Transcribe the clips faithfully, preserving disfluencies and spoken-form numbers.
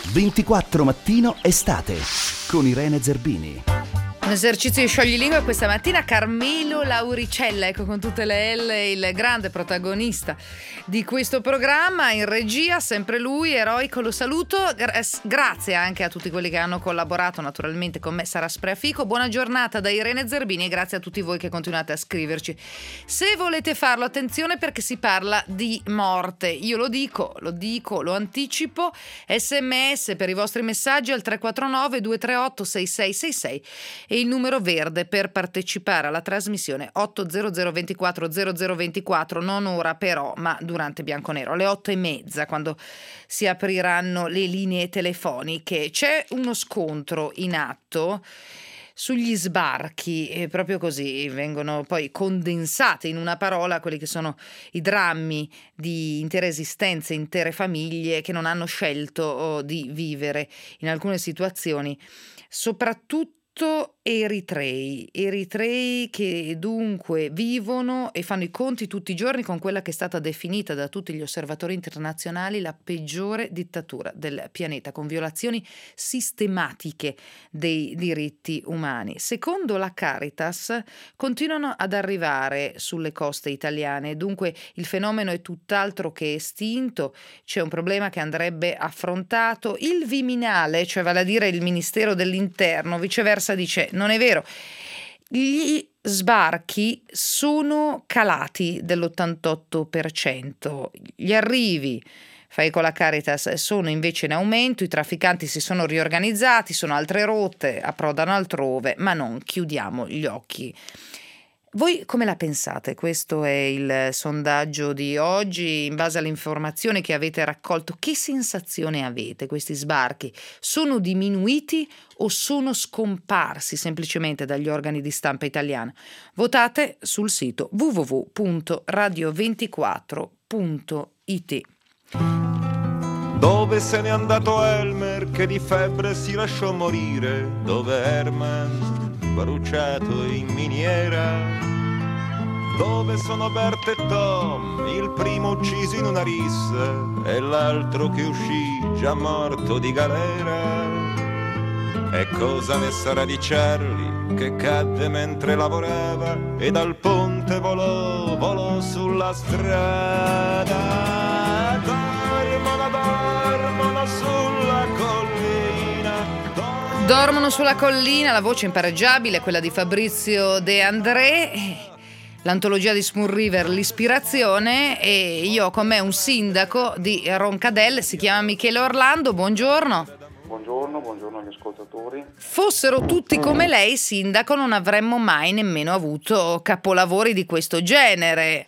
ventiquattro Mattino Estate con Irene Zerbini. Un esercizio di scioglilingua questa mattina. Carmelo Lauricella, ecco, con tutte le L, il grande protagonista di questo programma, in regia, sempre lui, eroico, lo saluto. Gra- grazie anche a tutti quelli che hanno collaborato naturalmente con me, Sara Spreafico. Buona giornata da Irene Zerbini e grazie a tutti voi che continuate a scriverci. Se volete farlo, attenzione, perché si parla di morte. Io lo dico, lo dico, lo anticipo. Sms per i vostri messaggi al tre quattro nove due tre otto sei sei sei sei e il numero verde per partecipare alla trasmissione otto zero zero ventiquattro zero zero ventiquattro, non ora però, ma durante Bianconero, alle otto e mezza, quando si apriranno le linee telefoniche. C'è uno scontro in atto sugli sbarchi, e proprio così vengono poi condensate in una parola quelli che sono i drammi di intere esistenze, intere famiglie che non hanno scelto di vivere in alcune situazioni, soprattutto eritrei, eritrei che dunque vivono e fanno i conti tutti i giorni con quella che è stata definita da tutti gli osservatori internazionali la peggiore dittatura del pianeta, con violazioni sistematiche dei diritti umani. Secondo la Caritas continuano ad arrivare sulle coste italiane, dunque il fenomeno è tutt'altro che estinto, c'è un problema che andrebbe affrontato. Il Viminale, cioè vale a dire il Ministero dell'Interno, viceversa dice non è vero, gli sbarchi sono calati dell'ottantotto per cento, gli arrivi, fai con la Caritas, sono invece in aumento, i trafficanti si sono riorganizzati, sono altre rotte, approdano altrove, ma non chiudiamo gli occhi. Voi come la pensate? Questo è il sondaggio di oggi. In base alle informazioni che avete raccolto, che sensazione avete? Questi sbarchi sono diminuiti o sono scomparsi semplicemente dagli organi di stampa italiani? Votate sul sito w w w punto radio ventiquattro punto i t. Dove se n'è andato Elmer che di febbre si lasciò morire? Dove Herman bruciato in miniera? Dove sono Bert e Tom, il primo ucciso in una rissa e l'altro che uscì già morto di galera? E cosa ne sarà di Charlie che cadde mentre lavorava e dal ponte volò, volò sulla strada? Dormono, dormono sulla collina. Dormono, dormono sulla collina, la voce impareggiabile, quella di Fabrizio De André. L'antologia di Spoon River, l'ispirazione, e io ho con me un sindaco di Roncadelle, si chiama Michele Orlando. Buongiorno. Buongiorno, buongiorno agli ascoltatori. Fossero tutti come lei, sindaco, non avremmo mai nemmeno avuto capolavori di questo genere.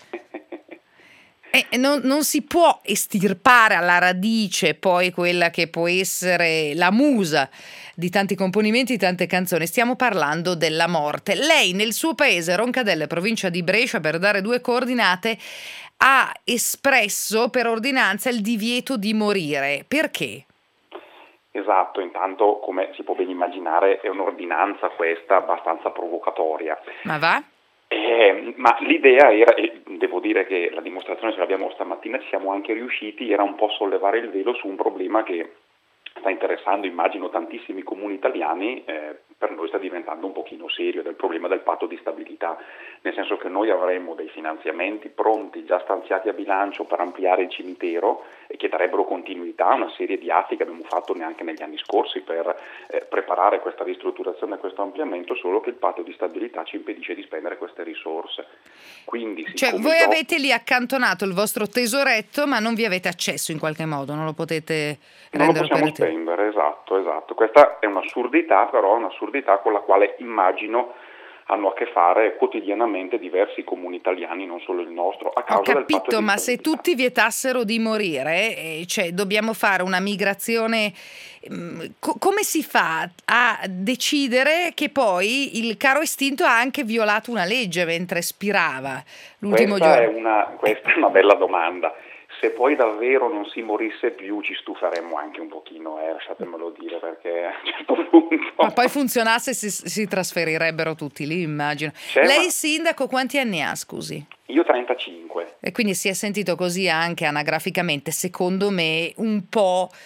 E non, non si può estirpare alla radice poi quella che può essere la musa di tanti componimenti, tante canzoni. Stiamo parlando della morte. Lei nel suo paese, Roncadelle, provincia di Brescia, per dare due coordinate, ha espresso per ordinanza il divieto di morire. Perché? Esatto, intanto come si può ben immaginare è un'ordinanza questa abbastanza provocatoria. Ma va? Eh, ma l'idea era, e devo dire che la dimostrazione ce l'abbiamo stamattina, ci siamo anche riusciti, era un po' sollevare il velo su un problema che sta interessando, immagino, tantissimi comuni italiani. Eh, per noi sta diventando un pochino serio, del problema del patto di stabilità, nel senso che noi avremmo dei finanziamenti pronti, già stanziati a bilancio per ampliare il cimitero e che darebbero continuità a una serie di atti che abbiamo fatto neanche negli anni scorsi per eh, preparare questa ristrutturazione e questo ampliamento, solo che il patto di stabilità ci impedisce di spendere queste risorse. Quindi, cioè voi do... avete lì accantonato il vostro tesoretto, ma non vi avete accesso in qualche modo, non lo potete rendere operativo. Non lo possiamo spendere, esatto, esatto. Questa è un'assurdità, però è un'assurdità con la quale immagino hanno a che fare quotidianamente diversi comuni italiani, non solo il nostro, a causa Ho capito, del patto di ma se tutti vietassero di morire, eh, cioè dobbiamo fare una migrazione, mh, co- come si fa a decidere che poi il caro estinto ha anche violato una legge mentre spirava l'ultimo questa giorno? È una, questa è una bella domanda. Se poi davvero non si morisse più ci stuferemmo anche un pochino, eh, lasciatemelo dire, perché a un certo punto... Ma poi funzionasse si, si trasferirebbero tutti lì, immagino. C'è Lei una... sindaco quanti anni ha, scusi? Io trentacinque. E quindi si è sentito così anche anagraficamente, secondo me, un po'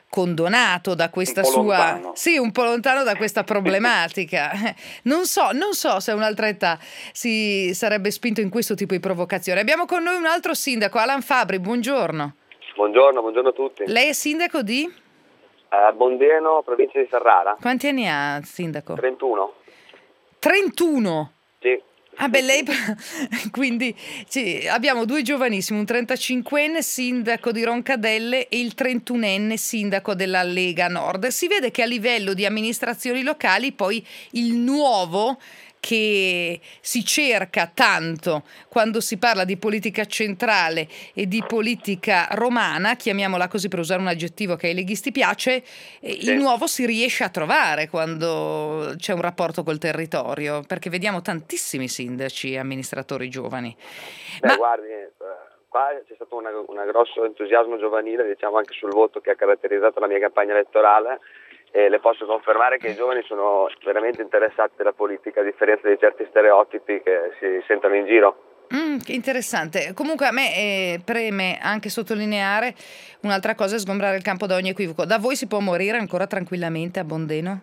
condonato da questa Un po' sua lontano. sì, un po' lontano da questa problematica. Non so, non so se a un'altra età si sarebbe spinto in questo tipo di provocazione. Abbiamo con noi un altro sindaco, Alan Fabri, buongiorno. Buongiorno, buongiorno a tutti. Lei è sindaco di? Eh, Bondeno, provincia di Ferrara. Quanti anni ha, sindaco? trentuno. trentuno? Sì. Ah beh, lei quindi sì, abbiamo due giovanissimi, un trentacinquenne sindaco di Roncadelle e il trentunenne sindaco della Lega Nord. Si vede che a livello di amministrazioni locali poi il nuovo che si cerca tanto quando si parla di politica centrale e di politica romana, chiamiamola così per usare un aggettivo che ai leghisti piace, eh, il nuovo si riesce a trovare quando c'è un rapporto col territorio, perché vediamo tantissimi sindaci e amministratori giovani. Beh, Ma guardi, eh, qua c'è stato un grosso entusiasmo giovanile, diciamo anche sul voto che ha caratterizzato la mia campagna elettorale, e le posso confermare che i giovani sono veramente interessati alla politica, a differenza di certi stereotipi che si sentono in giro. Mm, che interessante. Comunque a me eh, preme anche sottolineare un'altra cosa e sgombrare il campo da ogni equivoco. Da voi si può morire ancora tranquillamente a Bondeno?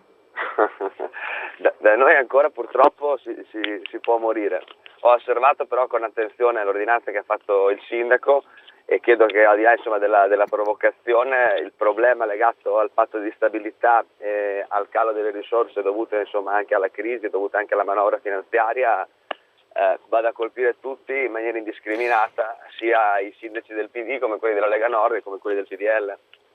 da, da noi ancora purtroppo si, si, si può morire. Ho osservato però con attenzione l'ordinanza che ha fatto il sindaco e credo che al di là insomma, della, della provocazione il problema legato al patto di stabilità e al calo delle risorse dovute insomma, anche alla crisi, dovute anche alla manovra finanziaria, eh, vada a colpire tutti in maniera indiscriminata, sia i sindaci del P D come quelli della Lega Nord come quelli del P D L.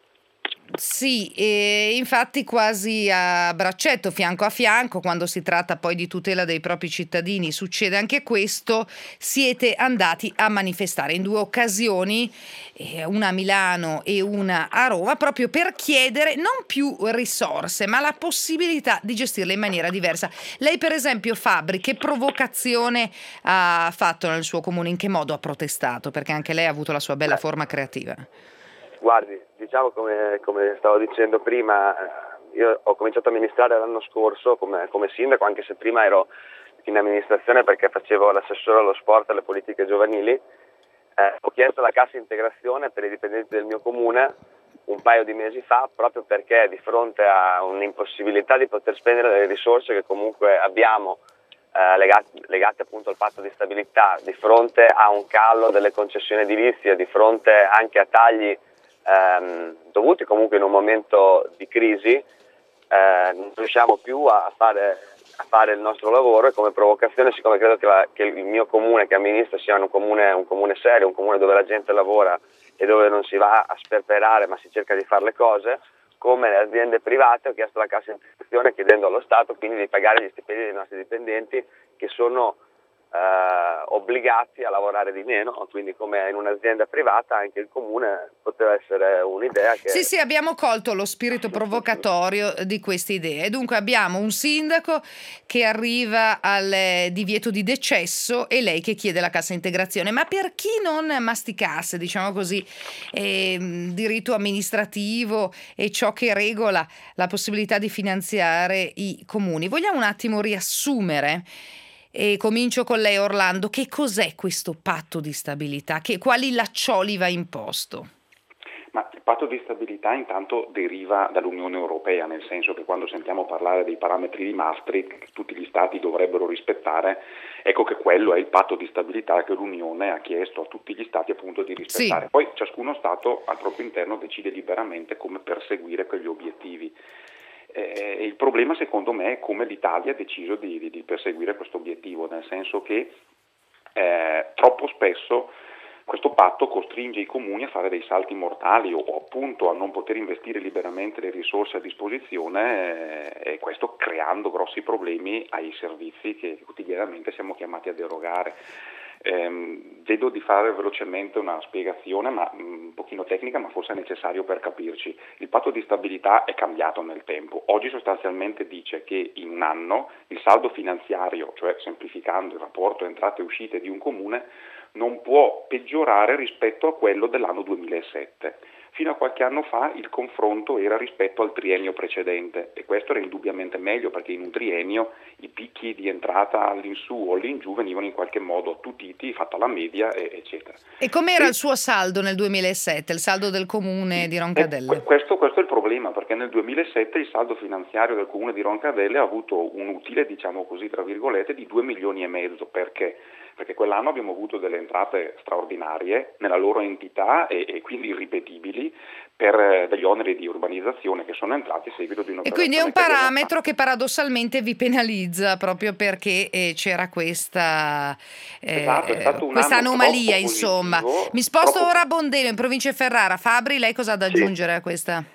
Sì, e infatti quasi a braccetto, fianco a fianco, quando si tratta poi di tutela dei propri cittadini, succede anche questo, siete andati a manifestare in due occasioni, eh, una a Milano e una a Roma, proprio per chiedere non più risorse, ma la possibilità di gestirle in maniera diversa. Lei per esempio, Fabri, che provocazione ha fatto nel suo comune? In che modo ha protestato? Perché anche lei ha avuto la sua bella forma creativa. Guardi, diciamo come, come stavo dicendo prima, io ho cominciato a amministrare l'anno scorso come, come sindaco, anche se prima ero in amministrazione perché facevo l'assessore allo sport e alle politiche giovanili. Eh, ho chiesto la cassa integrazione per i dipendenti del mio comune un paio di mesi fa, proprio perché di fronte a un'impossibilità di poter spendere le risorse che comunque abbiamo eh, legate, legate appunto al patto di stabilità, di fronte a un calo delle concessioni edilizie, di fronte anche a tagli Ehm, dovuti comunque in un momento di crisi, eh, non riusciamo più a fare, a fare il nostro lavoro, e come provocazione, siccome credo che, la, che il mio comune che amministro sia un comune, un comune serio, un comune dove la gente lavora e dove non si va a sperperare ma si cerca di fare le cose, come le aziende private ho chiesto la cassa integrazione chiedendo allo Stato quindi di pagare gli stipendi dei nostri dipendenti che sono Eh, obbligati a lavorare di meno, quindi come in un'azienda privata anche il comune poteva essere un'idea che... Sì, sì, abbiamo colto lo spirito provocatorio di queste idee. Dunque abbiamo un sindaco che arriva al divieto di decesso e lei che chiede la cassa integrazione. Ma per chi non masticasse, diciamo così, eh, diritto amministrativo e ciò che regola la possibilità di finanziare i comuni, vogliamo un attimo riassumere? E comincio con lei, Orlando. Che cos'è questo patto di stabilità? Che, quali laccioli va imposto? Ma il patto di stabilità intanto deriva dall'Unione Europea, nel senso che quando sentiamo parlare dei parametri di Maastricht che tutti gli Stati dovrebbero rispettare, ecco che quello è il patto di stabilità che l'Unione ha chiesto a tutti gli Stati appunto di rispettare. Sì. Poi ciascuno Stato al proprio interno decide liberamente come perseguire quegli obiettivi. Eh, il problema secondo me è come l'Italia ha deciso di, di, di perseguire questo obiettivo, nel senso che eh, troppo spesso questo patto costringe i comuni a fare dei salti mortali o, o appunto a non poter investire liberamente le risorse a disposizione eh, e questo creando grossi problemi ai servizi che quotidianamente siamo chiamati ad erogare. Eh, vedo di fare velocemente una spiegazione, ma un pochino tecnica, ma forse è necessario per capirci. Il patto di stabilità è cambiato nel tempo. Oggi sostanzialmente dice che in un anno il saldo finanziario, cioè semplificando il rapporto entrate e uscite di un comune, non può peggiorare rispetto a quello dell'anno duemilasette. fino a qualche anno fa il confronto era rispetto al triennio precedente e questo era indubbiamente meglio perché in un triennio i picchi di entrata all'insù o all'ingiù venivano in qualche modo attutiti, fatta la media, eccetera. E com'era e, il suo saldo nel duemilasette, il saldo del comune di Roncadelle? Eh, questo, questo è il problema, perché nel duemilasette il saldo finanziario del comune di Roncadelle ha avuto un utile, diciamo così, tra virgolette, di due milioni e mezzo. Perché? Perché quell'anno abbiamo avuto delle entrate straordinarie nella loro entità e, e quindi irripetibili per eh, degli oneri di urbanizzazione che sono entrati a seguito di E un'operazione. quindi è un che abbiamo parametro fatto. che paradossalmente vi penalizza proprio perché eh, c'era questa, eh, Esatto, è stato un questa anno anomalia, troppo insomma. positivo, Mi sposto troppo- ora a Bondello, in provincia di Ferrara. Fabri, lei cosa ha da Sì. aggiungere a questa?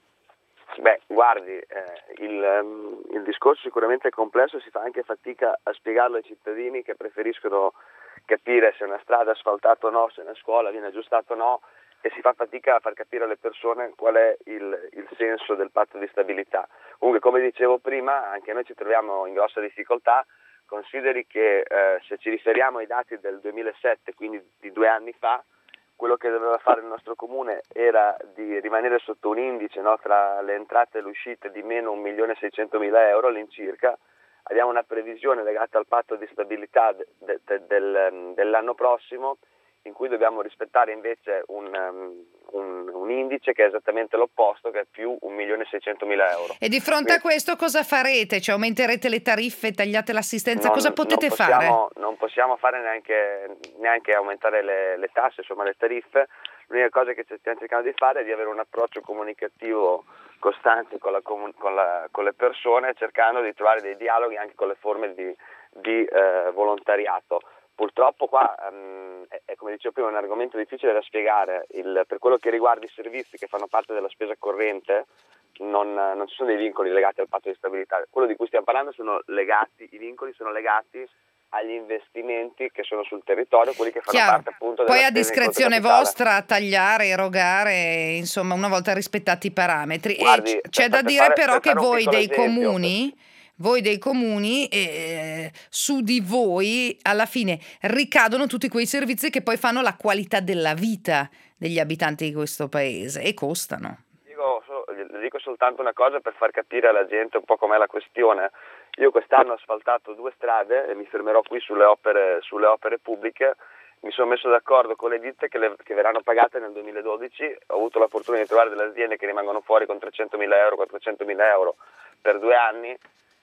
Beh, guardi, eh, il, ehm, il discorso sicuramente è complesso, si fa anche fatica a spiegarlo ai cittadini che preferiscono capire se una strada è asfaltata o no, se una scuola viene aggiustata o no, e si fa fatica a far capire alle persone qual è il, il senso del patto di stabilità. Comunque, come dicevo prima, anche noi ci troviamo in grossa difficoltà. Consideri che eh, se ci riferiamo ai dati del duemilasette, quindi di due anni fa, quello che doveva fare il nostro comune era di rimanere sotto un indice, no, tra le entrate e le uscite di meno un milione seicentomila euro all'incirca. Abbiamo una previsione legata al patto di stabilità de, de, de, del, dell'anno prossimo, in cui dobbiamo rispettare invece un, um, un, un indice che è esattamente l'opposto, che è più un milione seicentomila euro. E di fronte a questo cosa farete? Cioè aumenterete le tariffe, tagliate l'assistenza? Non- Cosa potete non possiamo, fare? Non possiamo fare neanche, neanche aumentare le, le tasse, insomma le tariffe. L'unica cosa che stiamo cercando di fare è di avere un approccio comunicativo costante con, la, con, la, con le persone, cercando di trovare dei dialoghi anche con le forme di, di eh, volontariato. Purtroppo qua, um, è, è, come dicevo prima, un argomento difficile da spiegare. Il, per quello che riguarda i servizi che fanno parte della spesa corrente, non, non ci sono dei vincoli legati al patto di stabilità. Quello di cui stiamo parlando sono legati, i vincoli sono legati agli investimenti che sono sul territorio, quelli che fanno Chiaro. parte appunto della Poi a spesa in conto discrezione capitale. vostra tagliare, erogare, insomma, una volta rispettati i parametri. Guardi, e c- c'è per- da per dire fare- però per che fare un voi piccolo dei esempio, comuni, voi dei comuni, eh, su di voi alla fine ricadono tutti quei servizi che poi fanno la qualità della vita degli abitanti di questo paese e costano. Dico, so- le dico soltanto una cosa per far capire alla gente un po' com'è la questione. Io quest'anno ho asfaltato due strade e mi fermerò qui sulle opere, sulle opere pubbliche. Mi sono messo d'accordo con le ditte che, le, che verranno pagate nel duemiladodici. Ho avuto la fortuna di trovare delle aziende che rimangono fuori con trecentomila euro, quattrocentomila euro per due anni.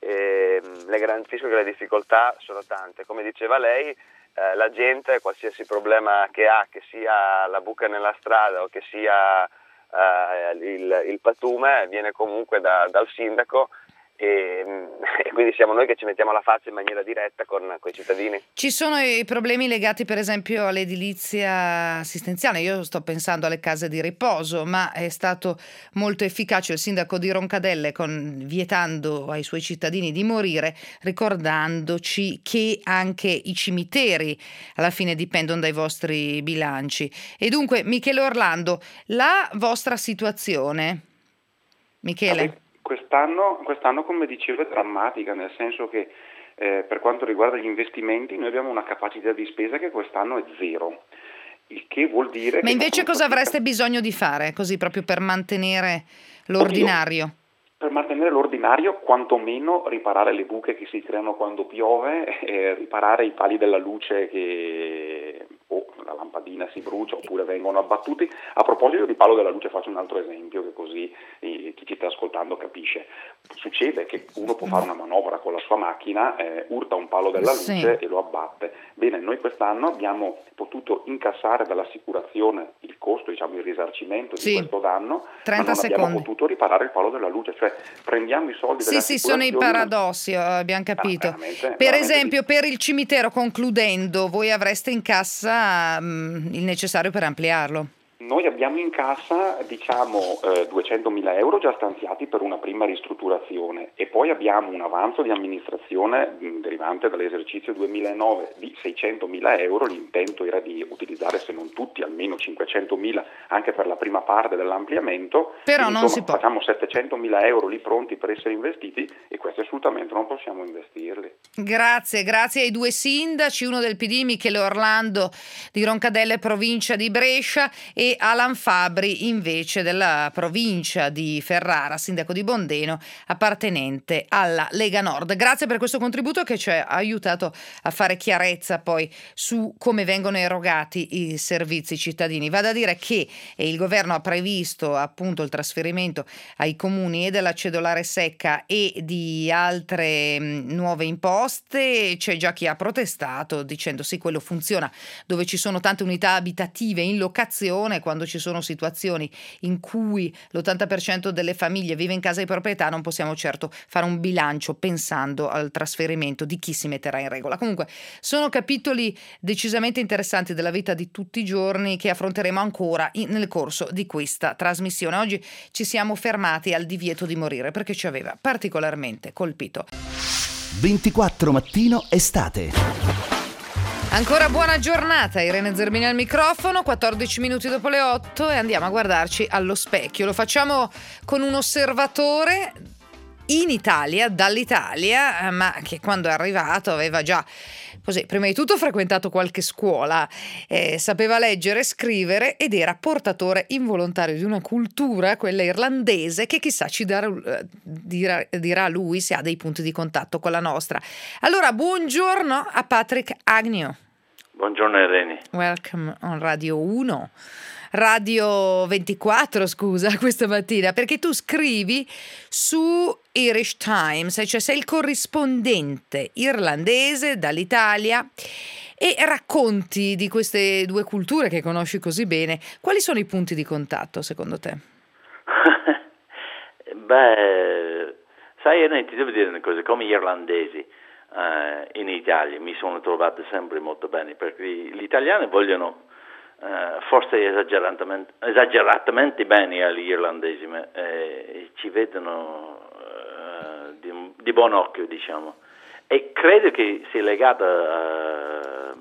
E mh, le garantisco che le difficoltà sono tante. Come diceva lei, eh, la gente, qualsiasi problema che ha, che sia la buca nella strada o che sia eh, il, il pattume, viene comunque da, dal sindaco. E, e quindi siamo noi che ci mettiamo la faccia in maniera diretta con, con i cittadini. Ci sono i problemi legati per esempio all'edilizia assistenziale. Io sto pensando alle case di riposo, ma è stato molto efficace il sindaco di Roncadelle con, vietando ai suoi cittadini di morire, ricordandoci che anche i cimiteri alla fine dipendono dai vostri bilanci. E dunque, Michele Orlando, la vostra situazione, Michele? Quest'anno, quest'anno, come dicevo, è drammatica, nel senso che eh, per quanto riguarda gli investimenti noi abbiamo una capacità di spesa che quest'anno è zero, il che vuol dire Ma che invece cosa fatica... avreste bisogno di fare, così proprio per mantenere l'ordinario? Oddio, per mantenere l'ordinario, quantomeno riparare le buche che si creano quando piove, eh, riparare i pali della luce che oh, la lampadina si brucia oppure vengono abbattuti. A proposito di palo della luce faccio un altro esempio che così eh, chi ci sta ascoltando capisce. Succede che uno può fare una manovra con la sua macchina, eh, urta un palo della luce Sì. e lo abbatte. Bene, noi quest'anno abbiamo potuto incassare dall'assicurazione il costo, diciamo il risarcimento Sì. di questo danno, trenta ma non secondi. abbiamo potuto riparare il palo della luce, cioè prendiamo i soldi Sì, sì, sono i dell'assicurazione. paradossi, eh, abbiamo capito. No, veramente, per veramente esempio, per il cimitero, concludendo, voi avreste in cassa mh, il necessario per ampliarlo? Noi abbiamo in cassa diciamo eh, duecentomila euro già stanziati per una prima ristrutturazione e poi abbiamo un avanzo di amministrazione mh, derivante dall'esercizio duemilanove di seicentomila euro. L'intento era di utilizzare, se non tutti, almeno cinquecentomila anche per la prima parte dell'ampliamento. Però Quindi, non insomma, si può. facciamo settecentomila euro lì pronti per essere investiti e questi assolutamente non possiamo investirli. Grazie, grazie ai due sindaci, uno del P D, Michele Orlando di Roncadelle, provincia di Brescia, e e Alan Fabbri invece della provincia di Ferrara, sindaco di Bondeno, appartenente alla Lega Nord. Grazie per questo contributo che ci ha aiutato a fare chiarezza poi su come vengono erogati i servizi cittadini. Va da dire che il governo ha previsto appunto il trasferimento ai comuni e della cedolare secca e di altre mh, nuove imposte. C'è già chi ha protestato dicendo sì, quello funziona dove ci sono tante unità abitative in locazione, quando ci sono situazioni in cui l'ottanta per cento delle famiglie vive in casa di proprietà non possiamo certo fare un bilancio pensando al trasferimento di chi si metterà in regola. Comunque sono capitoli decisamente interessanti della vita di tutti i giorni che affronteremo ancora in, nel corso di questa trasmissione. Oggi ci siamo fermati al divieto di morire perché ci aveva particolarmente colpito. ventiquattro Mattino Estate. Ancora buona giornata, Irene Zerbini al microfono, quattordici minuti dopo le otto e andiamo a guardarci allo specchio. Lo facciamo con un osservatore in Italia, dall'Italia, ma che quando è arrivato aveva già, così, prima di tutto frequentato qualche scuola, eh, sapeva leggere e scrivere ed era portatore involontario di una cultura, quella irlandese, che chissà ci darà, dirà, dirà lui se ha dei punti di contatto con la nostra. Allora, buongiorno a Patrick Agnew. Buongiorno Irene. Welcome on Radio uno. Radio ventiquattro, scusa, questa mattina, perché tu scrivi su Irish Times, cioè sei il corrispondente irlandese dall'Italia e racconti di queste due culture che conosci così bene. Quali sono i punti di contatto secondo te? Beh, sai Irene, ti devo dire una cosa, come gli irlandesi uh, in Italia mi sono trovato sempre molto bene, perché gli italiani vogliono Uh, forse esageratamente, esageratamente bene agli irlandesi, ma eh, ci vedono uh, di, di buon occhio, diciamo, e credo che sia legata a,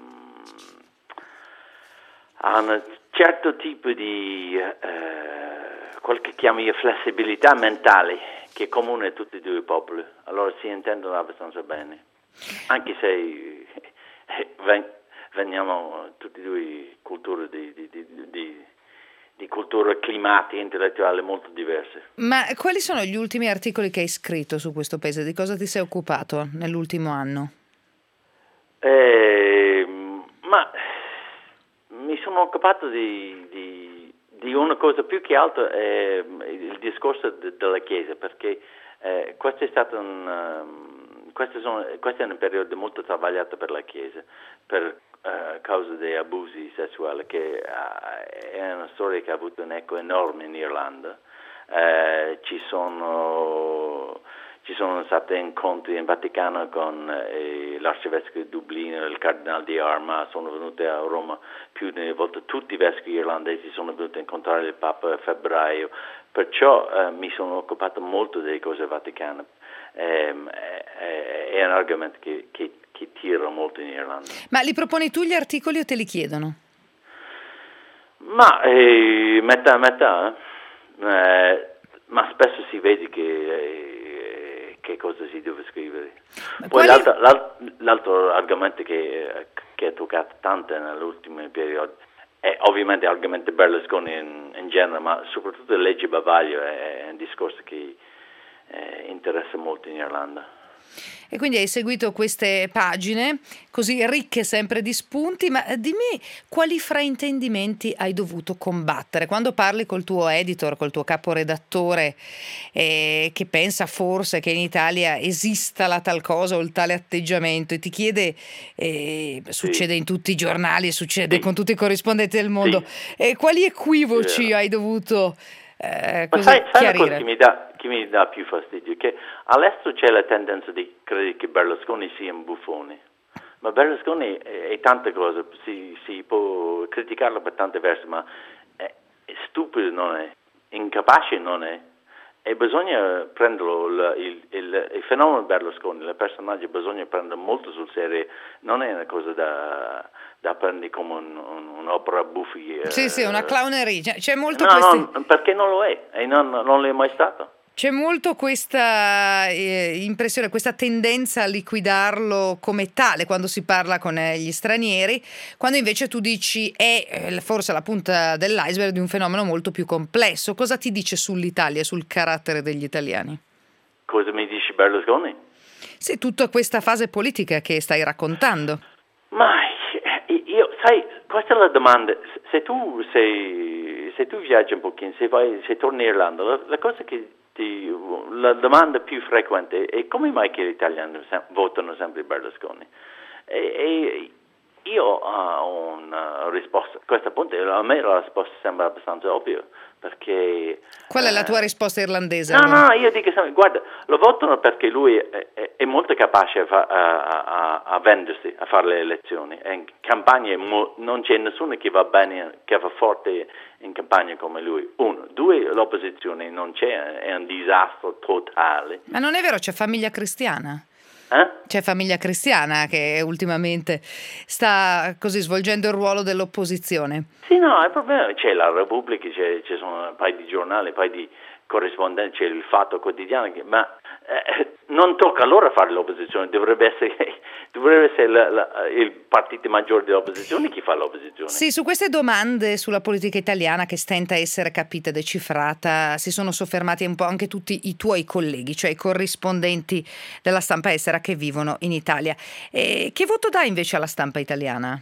a un certo tipo di uh, quel che chiamo io flessibilità mentale che è comune a tutti e due i popoli, allora si intendono abbastanza bene, anche se eh, ven- veniamo tutti e due culture di, di, di, di, di culture climatiche intellettuali molto diverse. Ma quali sono gli ultimi articoli che hai scritto su questo paese? Di cosa ti sei occupato nell'ultimo anno? Eh, ma mi sono occupato di, di, di una cosa più che altro, eh, il discorso de, della Chiesa, perché eh, questo è stato un um, questo, sono, questo è un periodo molto travagliato per la Chiesa, per Uh, causa dei abusi sessuali, che uh, è una storia che ha avuto un eco enorme in Irlanda. Uh, ci sono ci sono stati incontri in Vaticano con eh, l'arcivescovo di Dublino e il cardinale di Armagh, sono venuti a Roma più di una volta, tutti i vescovi irlandesi sono venuti a incontrare il Papa a febbraio, perciò uh, mi sono occupato molto delle cose vaticane. Um, è, è un argomento che, che che tira molto in Irlanda. Ma li proponi tu gli articoli o te li chiedono? Ma eh, metà metà, eh, ma spesso si vede che, eh, che cosa si deve scrivere. Ma Poi quali... l'altro, l'altro, l'altro argomento che, che ha toccato tanto nell'ultimo periodo è ovviamente l'argomento Berlusconi in, in genere, ma soprattutto la legge Bavaglio è, è un discorso che eh, interessa molto in Irlanda. E quindi hai seguito queste pagine così ricche sempre di spunti, ma dimmi quali fraintendimenti hai dovuto combattere quando parli col tuo editor, col tuo caporedattore eh, che pensa forse che in Italia esista la tal cosa o il tale atteggiamento e ti chiede, eh, succede sì. in tutti i giornali, succede sì. con tutti i corrispondenti del mondo, sì. eh, quali equivoci sì. hai dovuto eh, Ma sai, sai chiarire? Una cosa che mi dà che mi dà più fastidio, che all'estero c'è la tendenza di credere che Berlusconi sia un buffone, ma Berlusconi è, è tante cose, si, si può criticarlo per tante versi, ma è, è stupido non è, incapace non è, e bisogna prenderlo, il, il, il, il fenomeno Berlusconi, il personaggio bisogna prendere molto sul serio, non è una cosa da, da prendere come un, un, un'opera buffi. Sì, eh, sì, una clowneria, c'è molto no, questi... no, perché non lo è, e non, non lo è mai stato. C'è molto questa eh, impressione, questa tendenza a liquidarlo come tale quando si parla con eh, gli stranieri, quando invece tu dici è eh, forse la punta dell'iceberg di un fenomeno molto più complesso. Cosa ti dice sull'Italia e sul carattere degli italiani? Cosa mi dici Berlusconi? Sì, tutta questa fase politica che stai raccontando. Ma io, sai, questa è la domanda. Se tu sei, se tu viaggi un pochino, se vai, se torni in Irlanda, la, la cosa che ti, la domanda più frequente è come mai che gli italiani sem- votano sempre Berlusconi? E, e io ho una risposta. A questo punto a me la risposta sembra abbastanza ovvia. Perché, qual è la tua eh, risposta irlandese? No, allora? no, io dico sempre, guarda, lo votano perché lui è, è, è molto capace a, fa, a, a, a vendersi, a fare le elezioni. E in campagna mo, non c'è nessuno che va bene, che va forte in campagna come lui. Uno. Due, l'opposizione non c'è, è un disastro totale. Ma non è vero, c'è Famiglia Cristiana. Eh? C'è Famiglia Cristiana che ultimamente sta così svolgendo il ruolo dell'opposizione. Sì, no, il problema c'è la Repubblica, c'è, ci sono un paio di giornali, un paio di corrispondenti, c'è il Fatto Quotidiano, che, ma eh, non tocca a loro fare l'opposizione, dovrebbe essere, dovrebbe essere la, la, il partito maggiore dell'opposizione chi fa l'opposizione. Sì, su queste domande sulla politica italiana che stenta a essere capita e decifrata si sono soffermati un po' anche tutti i tuoi colleghi, cioè i corrispondenti della stampa estera che vivono in Italia. E che voto dai invece alla stampa italiana?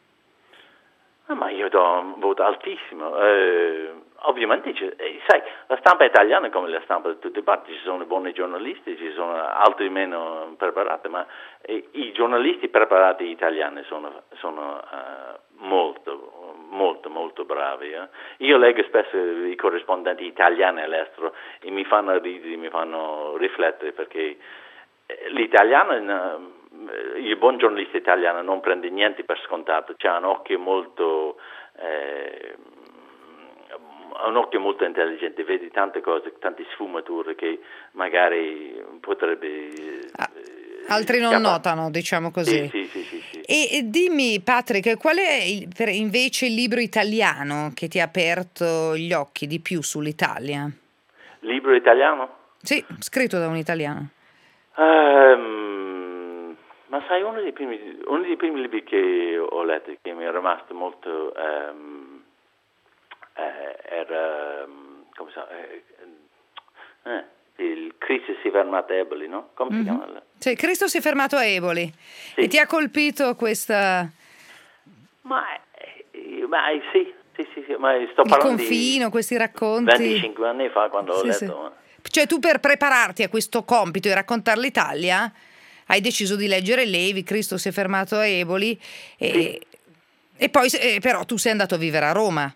Ah, ma io do un voto altissimo. Eh, ovviamente, eh, sai, la stampa italiana come la stampa da tutte le parti, ci sono buoni giornalisti, ci sono altri meno preparati, ma eh, i giornalisti preparati italiani sono, sono uh, molto, molto, molto bravi. Eh. Io leggo spesso i corrispondenti italiani all'estero e mi fanno ridere, mi fanno riflettere perché l'italiano... il buon giornalista italiano non prende niente per scontato, c'ha un occhio molto eh, un occhio molto intelligente, vedi tante cose, tante sfumature che magari potrebbe ah, altri non chiamare. Notano, diciamo così. Sì, sì, sì, sì, sì. E, e dimmi Patrick, qual è il, per, invece il libro italiano che ti ha aperto gli occhi di più sull'Italia? Libro italiano? Sì, scritto da un italiano. Um, Ma sai, uno dei primi, uno dei primi libri che ho letto, che mi è rimasto molto, um, eh, era, um, come so, eh, eh, il Cristo si è fermato a Eboli, no? Come mm-hmm. si chiama? Sì, Cristo si è fermato a Eboli. Sì. E ti ha colpito questa... Ma, eh, ma sì, sì, sì, sì, ma sto il parlando confino, di questi racconti... venticinque anni fa quando sì, ho letto. Sì. Ma... Cioè tu per prepararti a questo compito di raccontare l'Italia... hai deciso di leggere Levi, Cristo si è fermato a Eboli, e, sì. e poi eh, però tu sei andato a vivere a Roma.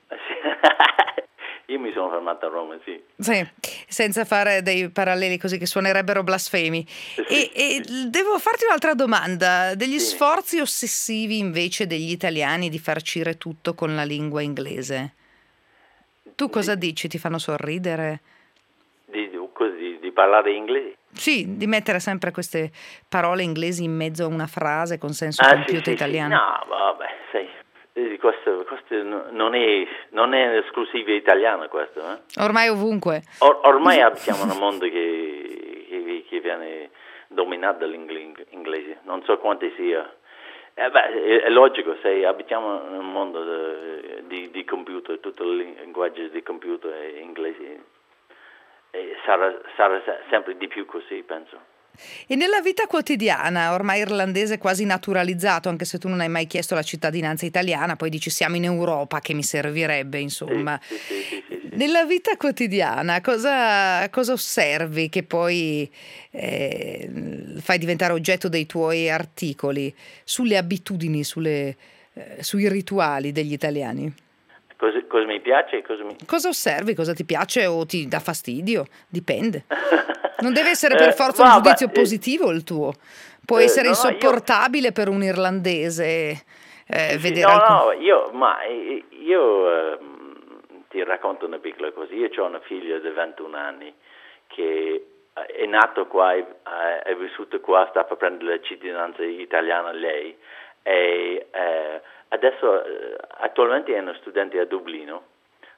Io mi sono fermato a Roma, sì. Sì, senza fare dei paralleli così che suonerebbero blasfemi. Sì, e, sì. e devo farti un'altra domanda, degli sì. sforzi ossessivi invece degli italiani di farcire tutto con la lingua inglese. Tu cosa di, dici? Ti fanno sorridere? Di, di, di parlare inglese? Sì, di mettere sempre queste parole inglesi in mezzo a una frase con senso ah, compiuto sì, italiano. Sì. No, vabbè, sai, questo, questo non è non è esclusivo italiano questo. Eh? Ormai ovunque. Or, ormai abitiamo in un mondo che, che, che viene dominato dall'inglese, non so quanto sia. Eh beh, è, è logico, se abitiamo in un mondo de, di, di computer, tutto il linguaggio di computer è inglese. E sarà, sarà sempre di più così, penso. E nella vita quotidiana, ormai irlandese quasi naturalizzato, anche se tu non hai mai chiesto la cittadinanza italiana, poi dici siamo in Europa, che mi servirebbe, insomma. Sì, sì, sì, sì, sì. Nella vita quotidiana cosa, cosa osservi che poi eh, fai diventare oggetto dei tuoi articoli sulle abitudini, sulle, eh, sui rituali degli italiani? Cosa, cosa mi piace? Cosa, mi... cosa osservi? Cosa ti piace o ti dà fastidio? Dipende. Non deve essere per forza eh, un giudizio beh, positivo il tuo. Può eh, essere no, insopportabile io... per un irlandese eh, sì, vedere no, alcun... no, io, ma io eh, ti racconto una piccola cosa. Io ho una figlia di ventuno anni che è nato qua, è, è vissuto qua, sta per prendere la cittadinanza italiana lei e... Eh, adesso attualmente è uno studente a Dublino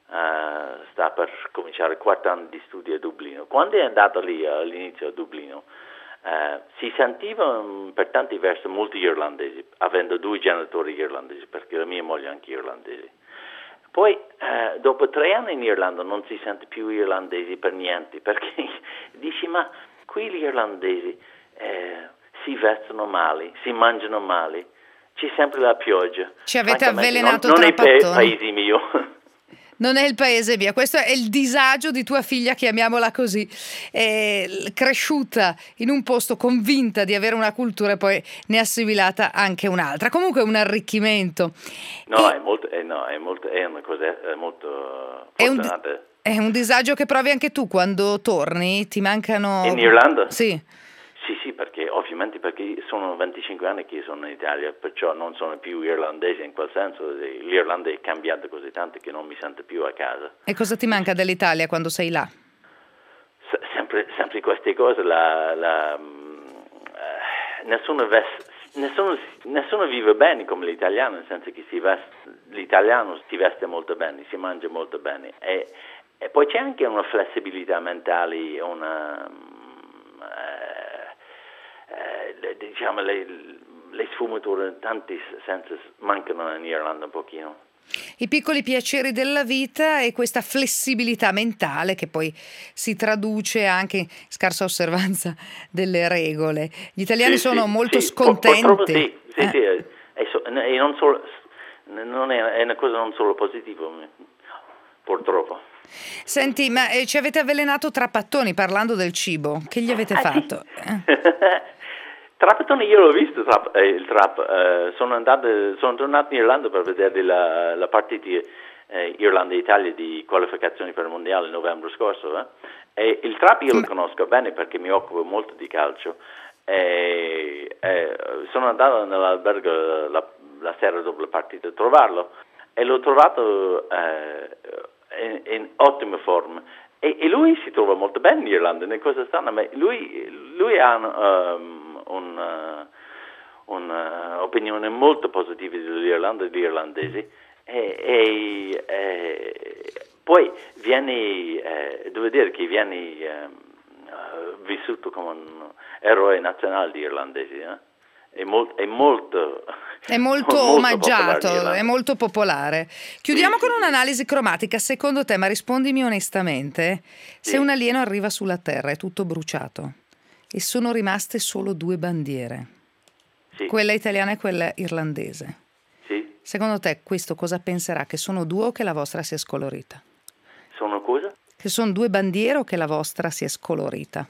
uh, sta per cominciare il quarto anno di studio a Dublino. Quando è andato lì all'inizio a Dublino, uh, si sentiva um, per tanti versi molto irlandesi, avendo due genitori irlandesi, perché la mia moglie è anche irlandese. Poi, uh, dopo tre anni in Irlanda non si sente più irlandesi per niente, perché dici, ma qui gli irlandesi eh, si vestono male, si mangiano male, c'è sempre la pioggia. Ci avete avvelenato non, non tra è il pattoni. paese mio. Non è il paese mio, questo è il disagio di tua figlia, chiamiamola così, è cresciuta in un posto convinta di avere una cultura e poi ne ha assimilata anche un'altra. Comunque è un arricchimento. No, E è molto, eh, no, è molto, è una cosa è molto è un, fortunata. è un disagio che provi anche tu quando torni? Ti mancano... In Irlanda? Sì. Sì, sì, perché ovviamente perché sono venticinque anni che sono in Italia, perciò non sono più irlandese in quel senso. L'Irlanda è cambiata così tanto che non mi sento più a casa. E cosa ti manca dell'Italia quando sei là? S- sempre, sempre queste cose, la, la, uh, nessuno, ves- nessuno, nessuno vive bene come l'italiano, nel senso che si veste, l'italiano si veste molto bene, si mangia molto bene e, e poi c'è anche una flessibilità mentale, una... Uh, Eh, diciamo le, le sfumature in tanti sensi mancano in Irlanda un pochino. I piccoli piaceri della vita e questa flessibilità mentale che poi si traduce anche in scarsa osservanza delle regole. Gli italiani sì, sono sì, molto sì. scontenti. Purtroppo sì, sì, eh. sì è, è, so, è non solo, non è, è una cosa non solo positiva, purtroppo. Senti, ma eh, ci avete avvelenato tra pattoni parlando del cibo. Che gli avete ah, fatto? Sì. Eh. Trapattoni io l'ho visto trap, eh, il trap, eh, sono andato, sono tornato in Irlanda per vedere la, la partita eh, Irlanda-Italia di qualificazioni per il mondiale il novembre scorso eh. E il trap io lo conosco bene perché mi occupo molto di calcio e, e sono andato nell'albergo la, la sera dopo la partita a trovarlo e l'ho trovato eh, in, in ottima forma e, e lui si trova molto bene in Irlanda, è una cosa strana, ma lui, lui ha um, un'opinione molto positiva dell'Irlanda e degli irlandesi e, e, e poi viene, eh, devo dire che viene eh, vissuto come un eroe nazionale di irlandesi, eh? È, molt, è molto è molto, molto omaggiato, è molto popolare. Chiudiamo sì, con un'analisi cromatica. Secondo te, ma rispondimi onestamente, sì. Se un alieno arriva sulla Terra è tutto bruciato e sono rimaste solo due bandiere, sì. Quella italiana e quella irlandese, sì. Secondo te questo cosa penserà? Che sono due o che la vostra si è scolorita? Sono cosa? Che sono due bandiere o che la vostra si è scolorita?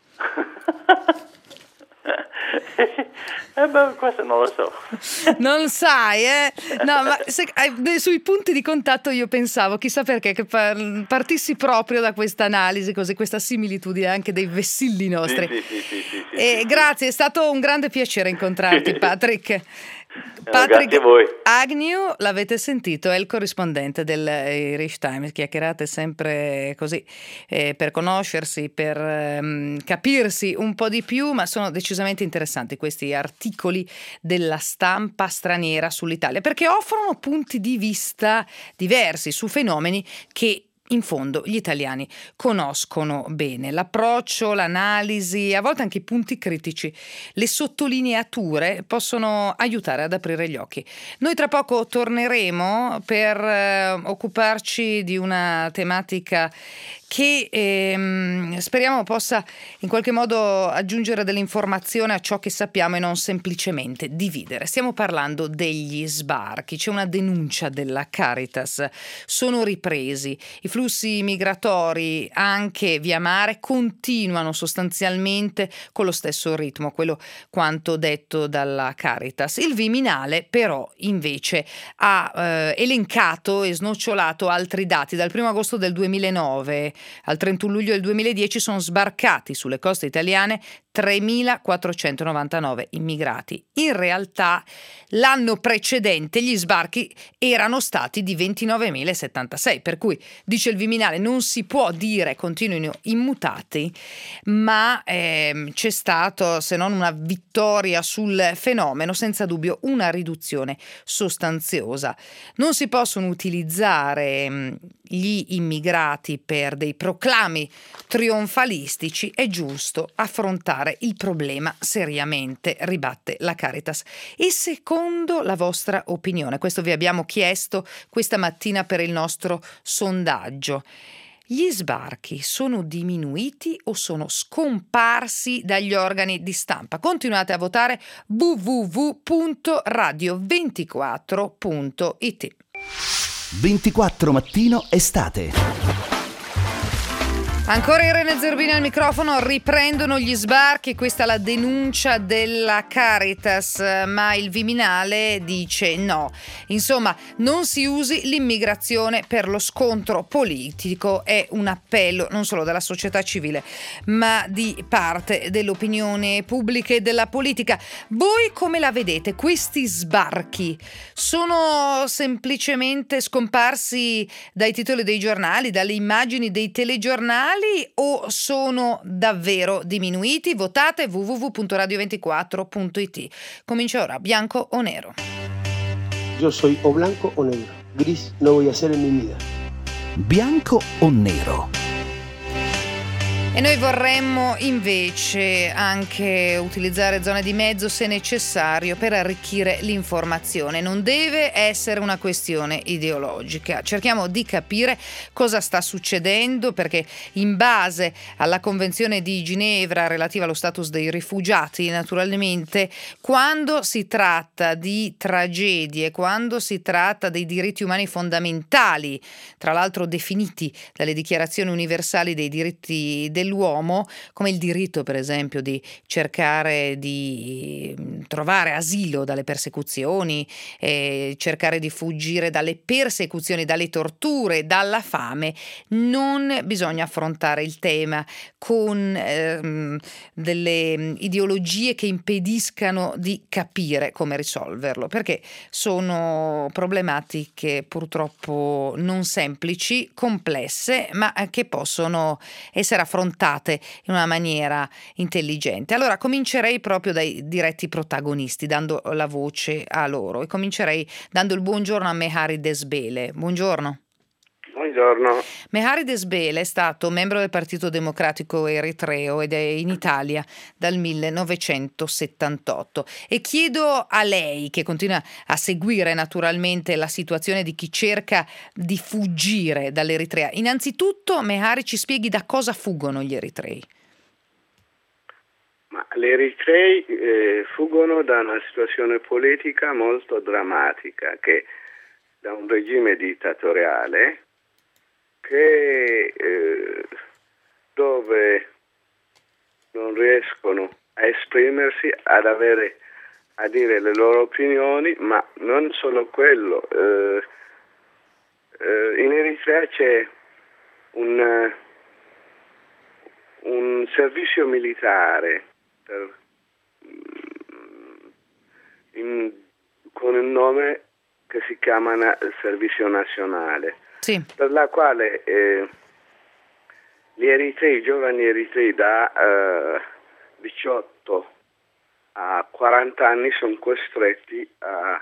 Eh beh, questo non lo so. Non sai, eh? No, ma se, eh, sui punti di contatto io pensavo, chissà perché, che partissi proprio da questa analisi, così, questa similitudine anche dei vessilli nostri. Sì, sì, sì, sì, sì, e sì, grazie, è stato un grande piacere incontrarti, Patrick. Patrick grazie a voi. Agnew, l'avete sentito, è il corrispondente del Irish Times. Chiacchierate sempre così eh, per conoscersi, per ehm, capirsi un po' di più, ma sono decisamente interessanti questi articoli della stampa straniera sull'Italia, perché offrono punti di vista diversi su fenomeni che in fondo gli italiani conoscono bene. L'approccio, l'analisi, a volte anche i punti critici, le sottolineature possono aiutare ad aprire gli occhi. Noi tra poco torneremo per eh, occuparci di una tematica che ehm, speriamo possa in qualche modo aggiungere dell'informazione a ciò che sappiamo e non semplicemente dividere. Stiamo parlando degli sbarchi, c'è una denuncia della Caritas, sono ripresi, i flussi migratori anche via mare continuano sostanzialmente con lo stesso ritmo, quello quanto detto dalla Caritas. Il Viminale però invece ha eh, elencato e snocciolato altri dati. Dal primo agosto del duemilanove al trentuno luglio del duemiladieci sono sbarcati sulle coste italiane tremilaquattrocentonovantanove immigrati. In realtà l'anno precedente gli sbarchi erano stati di ventinovemilasettantasei, per cui, dice il Viminale, non si può dire continuino immutati, ma ehm, c'è stato, se non una vittoria sul fenomeno, senza dubbio una riduzione sostanziosa. Non si possono utilizzare mh, gli immigrati per dei proclami trionfalistici, è giusto affrontare il problema seriamente, ribatte la Caritas. E secondo la vostra opinione, questo vi abbiamo chiesto questa mattina per il nostro sondaggio, gli sbarchi sono diminuiti o sono scomparsi dagli organi di stampa? Continuate a votare w w w punto radio ventiquattro punto i t. ventiquattro Mattino Estate. Ancora Irene Zerbini al microfono, riprendono gli sbarchi, questa è la denuncia della Caritas, ma il Viminale dice no. Insomma, non si usi l'immigrazione per lo scontro politico, è un appello non solo della società civile, ma di parte dell'opinione pubblica e della politica. Voi come la vedete? Questi sbarchi sono semplicemente scomparsi dai titoli dei giornali, dalle immagini dei telegiornali, o sono davvero diminuiti? Votate w w w punto radio ventiquattro punto i t. Comincia ora, bianco o nero. Yo soy o blanco o negro. Gris no voy a ser en mi vida. Bianco o nero? E noi vorremmo invece anche utilizzare zone di mezzo se necessario per arricchire l'informazione. Non deve essere una questione ideologica. Cerchiamo di capire cosa sta succedendo, perché in base alla Convenzione di Ginevra relativa allo status dei rifugiati, naturalmente, quando si tratta di tragedie, quando si tratta dei diritti umani fondamentali, tra l'altro definiti dalle dichiarazioni universali dei diritti dell'uomo, come il diritto per esempio di cercare di trovare asilo dalle persecuzioni, eh, cercare di fuggire dalle persecuzioni, dalle torture, dalla fame, non bisogna affrontare il tema con eh, delle ideologie che impediscano di capire come risolverlo, perché sono problematiche purtroppo non semplici, complesse, ma che possono essere affrontate in una maniera intelligente. Allora comincerei proprio dai diretti protagonisti, dando la voce a loro, e comincerei dando il buongiorno a Mehari Dezbele. Buongiorno. Buongiorno. Mehari Dezbele è stato membro del Partito Democratico Eritreo ed è in Italia dal millenovecentosettantotto, e chiedo a lei, che continua a seguire naturalmente la situazione di chi cerca di fuggire dall'Eritrea, innanzitutto Mehari ci spieghi da cosa fuggono gli eritrei. Ma gli eritrei eh, fuggono da una situazione politica molto drammatica, che da un regime dittatoriale che eh, dove non riescono a esprimersi, ad avere, a dire le loro opinioni, ma non solo quello. Eh, eh, in Eritrea c'è un, un servizio militare per, in, con un nome che si chiama Servizio Nazionale. Sì. Per la quale eh, gli eritrei, i giovani eritrei da eh, diciotto a quaranta anni sono costretti a,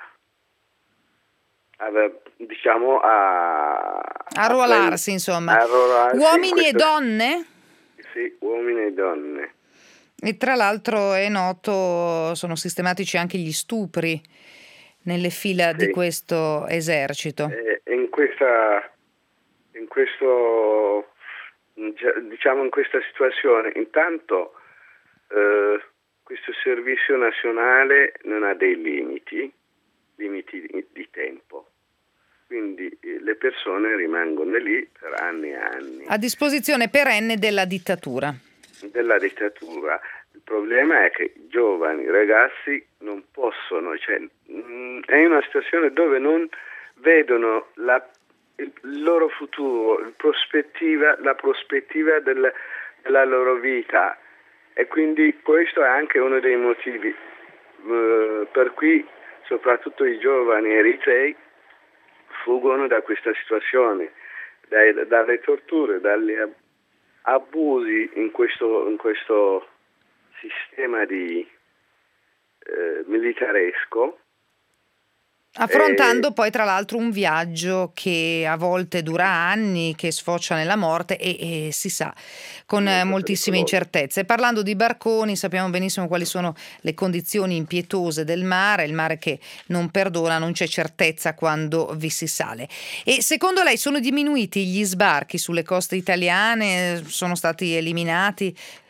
a diciamo a arruolarsi, insomma. Arruolarsi uomini questo, e donne? Sì, uomini e donne. E tra l'altro è noto, sono sistematici anche gli stupri nelle fila sì. di questo esercito. Eh, in questa in questo diciamo in questa situazione intanto eh, questo servizio nazionale non ha dei limiti limiti di, di tempo, quindi eh, le persone rimangono lì per anni e anni a disposizione perenne della dittatura della dittatura. Il problema è che i giovani ragazzi non possono, cioè mh, è una situazione dove non vedono la, il loro futuro, il prospettiva, la prospettiva del, della loro vita. E quindi questo è anche uno dei motivi eh, per cui soprattutto i giovani eritrei fuggono da questa situazione, dai, dalle torture, dagli abusi in questo, in questo sistema di, eh, militaresco. Affrontando e... poi tra l'altro un viaggio che a volte dura anni, che sfocia nella morte e, e si sa, con moltissime pericoloso. incertezze. Parlando di barconi, sappiamo benissimo quali sono le condizioni impietose del mare, il mare che non perdona, non c'è certezza quando vi si sale. E secondo lei sono diminuiti gli sbarchi sulle coste italiane? Sono stati eliminati?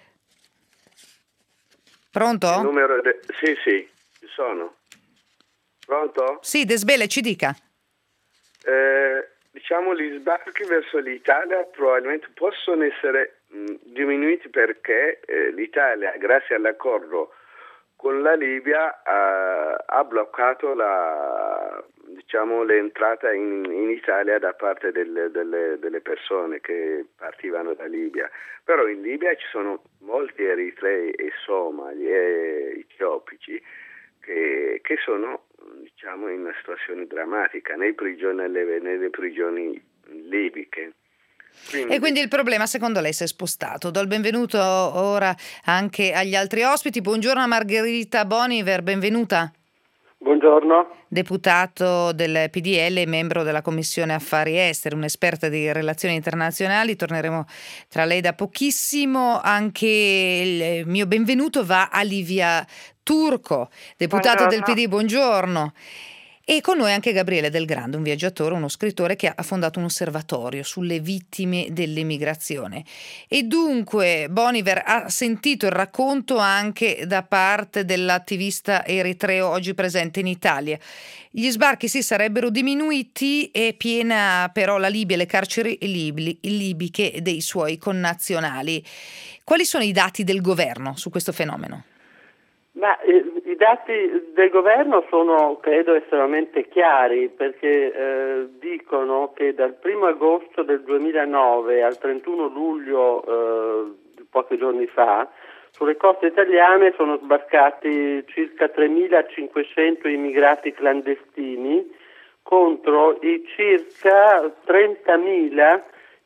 Pronto? Il numero de... Sì, sì, ci sono. Pronto? Sì, Desbele, ci dica. Eh, diciamo gli sbarchi verso l'Italia probabilmente possono essere mh, diminuiti perché eh, l'Italia, grazie all'accordo con la Libia, ha, ha bloccato la, diciamo, l'entrata in, in Italia da parte delle, delle, delle persone che partivano da Libia. Però in Libia ci sono molti eritrei e somali e etiopici che, che sono, diciamo, in una situazione drammatica nei prigioni, nelle, nelle prigioni libiche. Quindi... E quindi il problema secondo lei si è spostato. Do il benvenuto ora anche agli altri ospiti. Buongiorno a Margherita Boniver, benvenuta. Buongiorno. Deputato del P D L e membro della Commissione Affari Esteri, un'esperta di relazioni internazionali. Torneremo tra lei da pochissimo. Anche il mio benvenuto va a Livia Turco, deputata buongiorno. del P D. Buongiorno. E con noi anche Gabriele Del Grande, un viaggiatore, uno scrittore che ha fondato un osservatorio sulle vittime dell'immigrazione. E dunque Boniver ha sentito il racconto anche da parte dell'attivista eritreo oggi presente in Italia. Gli sbarchi si sarebbero diminuiti e piena però la Libia e le carceri libi- libiche dei suoi connazionali. Quali sono i dati del governo su questo fenomeno? Ma eh, i dati del governo sono, credo, estremamente chiari perché eh, dicono che dal primo agosto del duemilanove al trentuno luglio, eh, pochi giorni fa, sulle coste italiane sono sbarcati circa tremilacinquecento immigrati clandestini contro i circa trentamila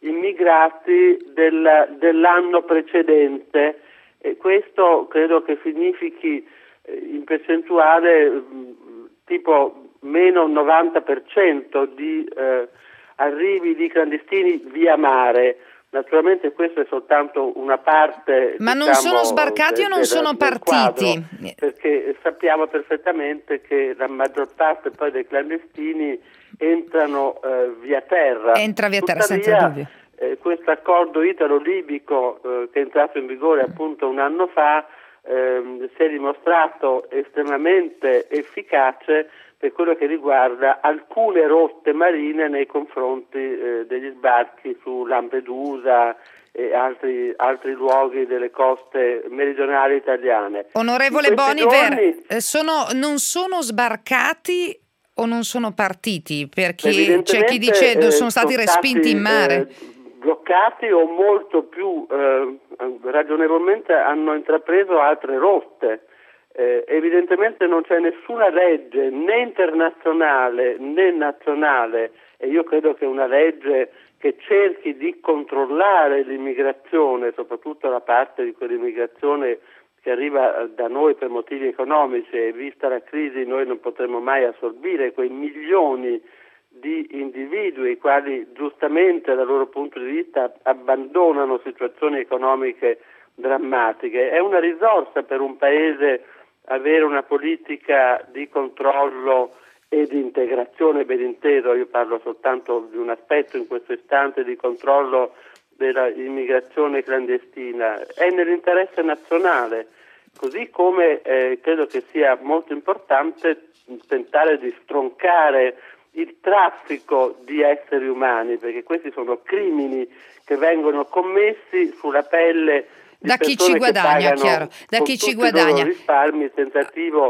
immigrati del, dell'anno precedente. E questo credo che significhi eh, in percentuale mh, tipo meno novanta per cento di eh, arrivi di clandestini via mare. Naturalmente questa è soltanto una parte. Ma diciamo, non sono sbarcati del, o non sono partiti? Quadro, perché sappiamo perfettamente che la maggior parte poi dei clandestini entrano eh, via terra. Entra via terra, Tuttavia, senza dubbio. Eh, questo accordo italo-libico eh, che è entrato in vigore appunto un anno fa ehm, si è dimostrato estremamente efficace per quello che riguarda alcune rotte marine nei confronti eh, degli sbarchi su Lampedusa e altri, altri luoghi delle coste meridionali italiane. Onorevole Boniver, giorni, eh, sono, non sono sbarcati o non sono partiti? Perché c'è chi dice che eh, sono stati sono respinti stati, in mare. Eh, bloccati o molto più eh, ragionevolmente hanno intrapreso altre rotte. Eh, evidentemente non c'è nessuna legge né internazionale né nazionale e io credo che una legge che cerchi di controllare l'immigrazione, soprattutto la parte di quell'immigrazione che arriva da noi per motivi economici e vista la crisi noi non potremo mai assorbire quei milioni di individui i quali giustamente dal loro punto di vista abbandonano situazioni economiche drammatiche. È una risorsa per un paese avere una politica di controllo e di integrazione ben inteso, io parlo soltanto di un aspetto in questo istante di controllo dell'immigrazione clandestina, è nell'interesse nazionale, così come eh, credo che sia molto importante tentare di stroncare il traffico di esseri umani, perché questi sono crimini che vengono commessi sulla pelle di da chi ci guadagna, chiaro, da chi ci guadagna. Risparmi, il tentativo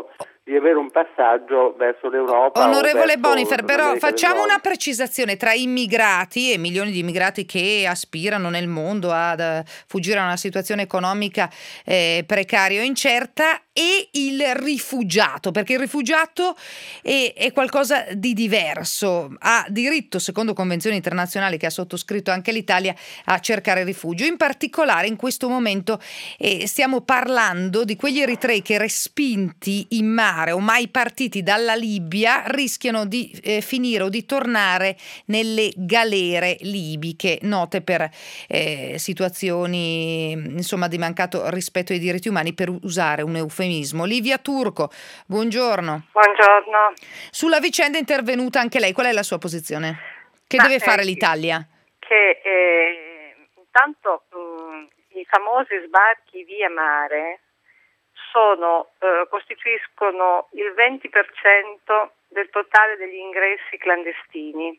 di avere un passaggio verso l'Europa. Onorevole verso Bonifer, però l'America del facciamo Nord. una precisazione tra immigrati e milioni di immigrati che aspirano nel mondo ad eh, fuggire da una situazione economica eh, precaria o incerta e il rifugiato, perché il rifugiato è, è qualcosa di diverso, ha diritto, secondo convenzioni internazionali che ha sottoscritto anche l'Italia, a cercare rifugio. In particolare in questo momento eh, stiamo parlando di quegli eritrei che, respinti in mare o mai partiti dalla Libia, rischiano di eh, finire o di tornare nelle galere libiche, note per eh, situazioni insomma di mancato rispetto ai diritti umani, per usare un eufemismo. Livia Turco, buongiorno. Buongiorno. Sulla vicenda è intervenuta anche lei, qual è la sua posizione? Che Ma, deve fare eh, l'Italia? Che eh, intanto mh, i famosi sbarchi via mare sono, eh, costituiscono il venti per cento del totale degli ingressi clandestini,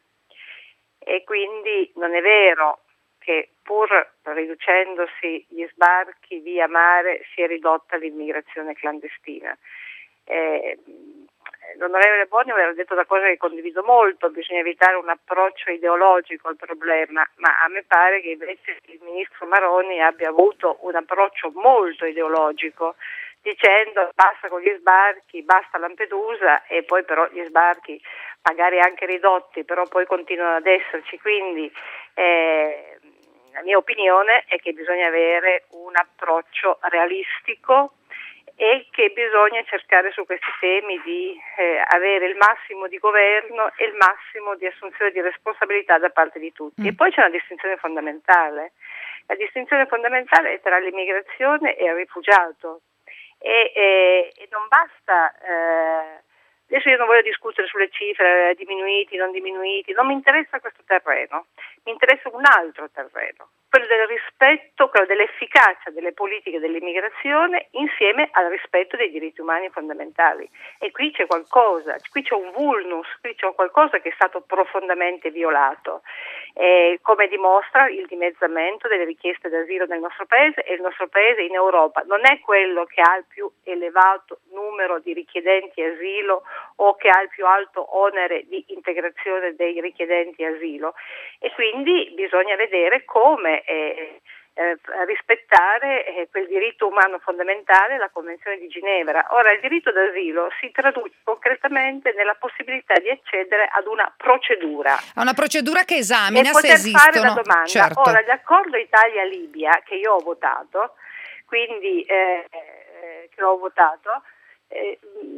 e quindi non è vero che pur riducendosi gli sbarchi via mare si è ridotta l'immigrazione clandestina. Eh, l'onorevole Boni aveva detto una cosa che condivido molto: bisogna evitare un approccio ideologico al problema, ma a me pare che invece il ministro Maroni abbia avuto un approccio molto ideologico, dicendo basta con gli sbarchi, basta Lampedusa, e poi però gli sbarchi magari anche ridotti, però poi continuano ad esserci. Quindi eh, la mia opinione è che bisogna avere un approccio realistico e che bisogna cercare su questi temi di eh, avere il massimo di governo e il massimo di assunzione di responsabilità da parte di tutti. Mm. E poi c'è una distinzione fondamentale. La distinzione fondamentale è tra l'immigrazione e il rifugiato. E, e, e non basta, eh, adesso io non voglio discutere sulle cifre, diminuiti, non diminuiti, non mi interessa questo terreno, mi interessa un altro terreno, quello del rispetto, quello dell'efficacia delle politiche dell'immigrazione insieme al rispetto dei diritti umani fondamentali. E qui c'è qualcosa, qui c'è un vulnus, qui c'è qualcosa che è stato profondamente violato, eh, come dimostra il dimezzamento delle richieste d'asilo nel nostro paese, e il nostro paese in Europa non è quello che ha il più elevato numero di richiedenti asilo o che ha il più alto onere di integrazione dei richiedenti asilo, e quindi bisogna vedere come eh, eh, rispettare eh, quel diritto umano fondamentale, la Convenzione di Ginevra. Ora, il diritto d'asilo si traduce concretamente nella possibilità di accedere ad una procedura. A una procedura che esamina e se poter esistono. fare la domanda. Certo. Ora, l'accordo Italia-Libia che io ho votato, quindi eh, eh, che ho votato, eh,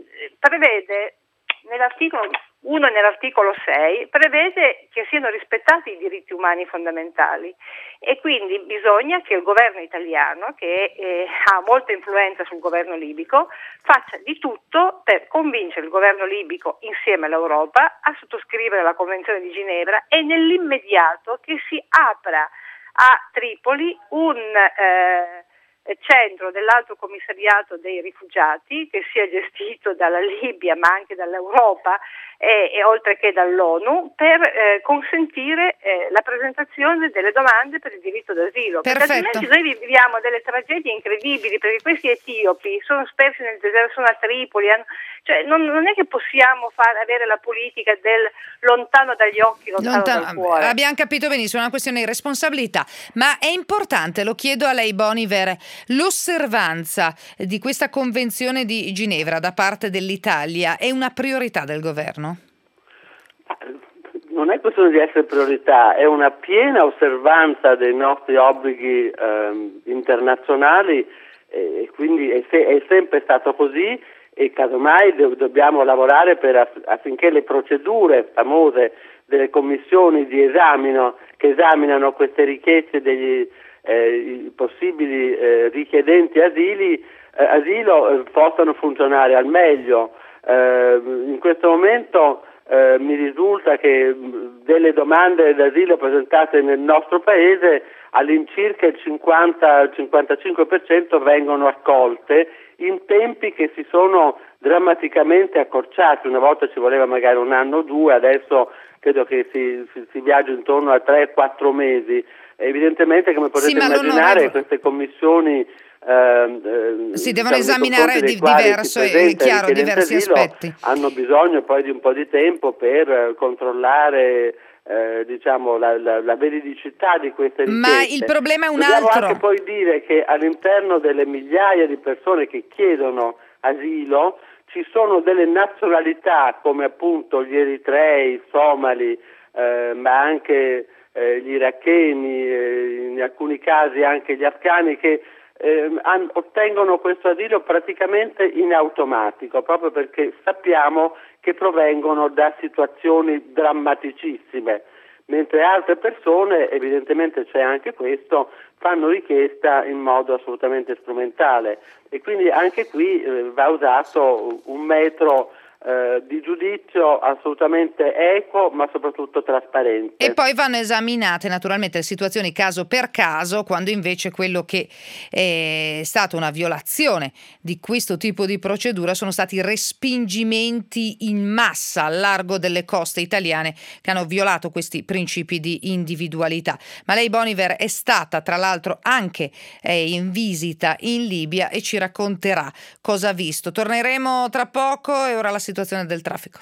prevede nell'articolo uno e nell'articolo sei prevede che siano rispettati i diritti umani fondamentali, e quindi bisogna che il governo italiano, che eh, ha molta influenza sul governo libico, faccia di tutto per convincere il governo libico insieme all'Europa a sottoscrivere la Convenzione di Ginevra, e nell'immediato che si apra a Tripoli un eh, centro dell'Alto Commissariato dei Rifugiati che sia gestito dalla Libia ma anche dall'Europa e, e oltre che dall'ONU, per eh, consentire eh, la presentazione delle domande per il diritto d'asilo. Perché altrimenti noi viviamo delle tragedie incredibili, perché questi etiopi sono spersi nel deserto, sono a Tripoli, hanno, cioè non, non è che possiamo fare, avere la politica del lontano dagli occhi, lontano, lontano dal cuore. Abbiamo capito benissimo, è una questione di responsabilità, ma è importante, lo chiedo a lei Boniver, l'osservanza di questa Convenzione di Ginevra da parte dell'Italia è una priorità del governo? Non è questione di essere priorità, è una piena osservanza dei nostri obblighi eh, internazionali, e quindi è, se- è sempre stato così, e casomai do- dobbiamo lavorare per aff- affinché le procedure famose delle commissioni di esamino che esaminano queste richieste degli eh, possibili eh, richiedenti asili, eh, asilo eh, possano funzionare al meglio. Eh, in questo momento eh, mi risulta che delle domande d'asilo presentate nel nostro paese all'incirca il cinquanta cinquantacinque per cento vengono accolte in tempi che si sono drammaticamente accorciati. Una volta ci voleva magari un anno o due, adesso credo che si, si, si viaggia intorno a tre quattro mesi. Evidentemente, come potete sì, immaginare, queste commissioni eh, si devono diciamo, esaminare di, diverso, è chiaro, diversi aspetti. Hanno bisogno poi di un po' di tempo per controllare eh, diciamo la, la, la veridicità di queste richieste. Ma il problema è un Dobbiamo altro. anche poi dire che all'interno delle migliaia di persone che chiedono asilo ci sono delle nazionalità come appunto gli eritrei, i somali, eh, ma anche eh, gli iracheni, eh, in alcuni casi anche gli afghani che eh, an- ottengono questo asilo praticamente in automatico, proprio perché sappiamo che provengono da situazioni drammaticissime, mentre altre persone, evidentemente c'è anche questo, fanno richiesta in modo assolutamente strumentale e quindi anche qui eh, va usato un metro eh, di giudizio assolutamente equo ma soprattutto trasparente. E poi vanno esaminate naturalmente le situazioni caso per caso, quando invece quello che è stata una violazione di questo tipo di procedura sono stati respingimenti in massa al largo delle coste italiane che hanno violato questi principi di individualità. Ma lei, Boniver, è stata tra l'altro anche eh, in visita in Libia e ci racconterà cosa ha visto. Torneremo tra poco e ora la situazione del traffico.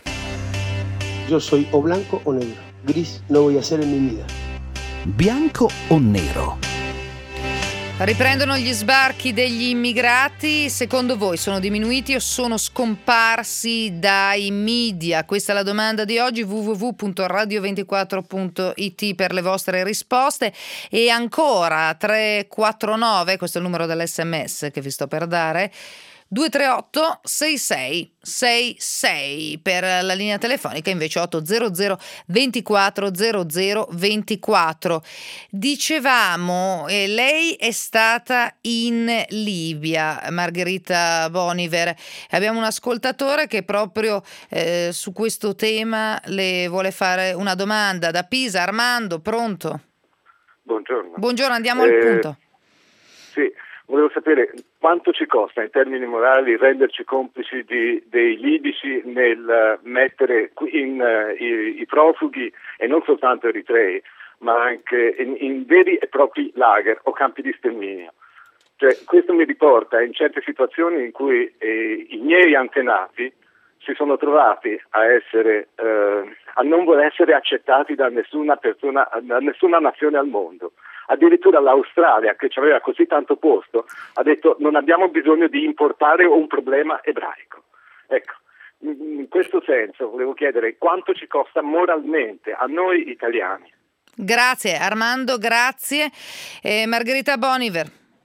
Yo soy o blanco o negro. Gris no voy a ser en mi vida. Bianco o nero? Riprendono gli sbarchi degli immigrati. Secondo voi sono diminuiti o sono scomparsi dai media? Questa è la domanda di oggi. w w w punto radio ventiquattro punto i t per le vostre risposte. E ancora tre quattro nove, questo è il numero dell'esse emme esse che vi sto per dare, due tre otto sei sei sei sei. Per la linea telefonica invece otto zero zero ventiquattro zero zero ventiquattro. Dicevamo, eh, lei è stata in Libia, Margherita Boniver. Abbiamo un ascoltatore che proprio eh, su questo tema le vuole fare una domanda. Da Pisa, Armando, pronto? Buongiorno. Buongiorno, andiamo eh, al punto. Sì, volevo sapere quanto ci costa in termini morali renderci complici di, dei libici nel uh, mettere in uh, i, i profughi, e non soltanto eritrei, ma anche in, in veri e propri lager o campi di sterminio. Cioè, questo mi riporta in certe situazioni in cui eh, i miei antenati si sono trovati a essere eh, a non voler essere accettati da nessuna persona, da nessuna nazione al mondo. Addirittura l'Australia, che ci aveva così tanto posto, ha detto non abbiamo bisogno di importare un problema ebraico. Ecco, in questo senso volevo chiedere quanto ci costa moralmente a noi italiani. Grazie Armando, grazie. Eh, Margherita Boniver.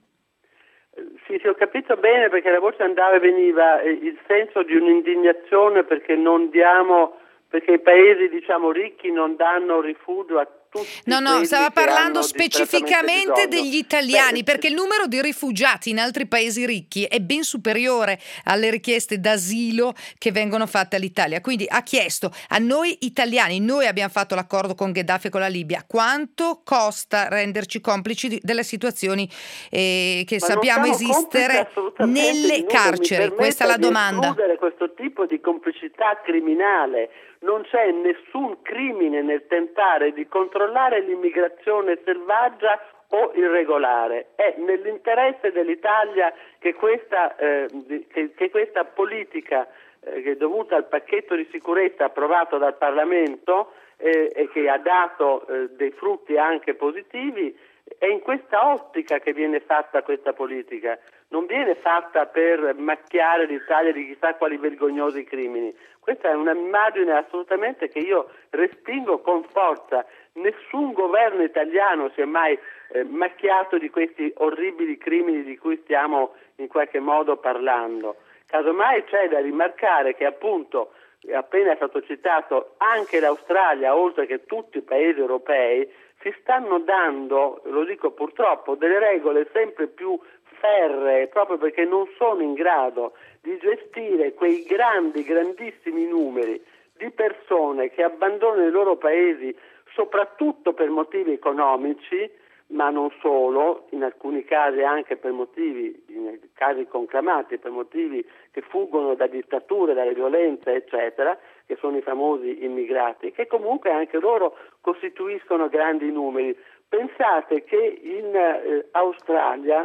Sì, sì, ho capito bene, perché la voce andava e veniva eh, il senso di un'indignazione perché non diamo, perché i paesi diciamo ricchi non danno rifugio a tutti. No, no, stava parlando specificamente bisogno. degli italiani, Beh, perché il numero di rifugiati in altri paesi ricchi è ben superiore alle richieste d'asilo che vengono fatte all'Italia. Quindi ha chiesto a noi italiani, noi abbiamo fatto l'accordo con Gheddafi e con la Libia, quanto costa renderci complici di, delle situazioni eh, che Ma sappiamo esistere nelle carceri? Questa è la domanda. Escludere questo tipo di complicità criminale. Non c'è nessun crimine nel tentare di controllare l'immigrazione selvaggia o irregolare. È nell'interesse dell'Italia che questa, eh, che, che questa politica eh, che è dovuta al pacchetto di sicurezza approvato dal Parlamento eh, e che ha dato eh, dei frutti anche positivi, è in questa ottica che viene fatta questa politica. Non viene fatta per macchiare l'Italia di chissà quali vergognosi crimini. Questa è un'immagine assolutamente che io respingo con forza. Nessun governo italiano si è mai eh, macchiato di questi orribili crimini di cui stiamo in qualche modo parlando. Casomai c'è da rimarcare che appunto, appena è stato citato, anche l'Australia, oltre che tutti i paesi europei, si stanno dando, lo dico purtroppo, delle regole sempre più ferree, proprio perché non sono in grado di gestire quei grandi, grandissimi numeri di persone che abbandonano i loro paesi soprattutto per motivi economici, ma non solo, in alcuni casi anche per motivi, in casi conclamati, per motivi che fuggono da dittature, dalle violenze, eccetera, che sono i famosi immigrati, che comunque anche loro costituiscono grandi numeri. Pensate che in eh, Australia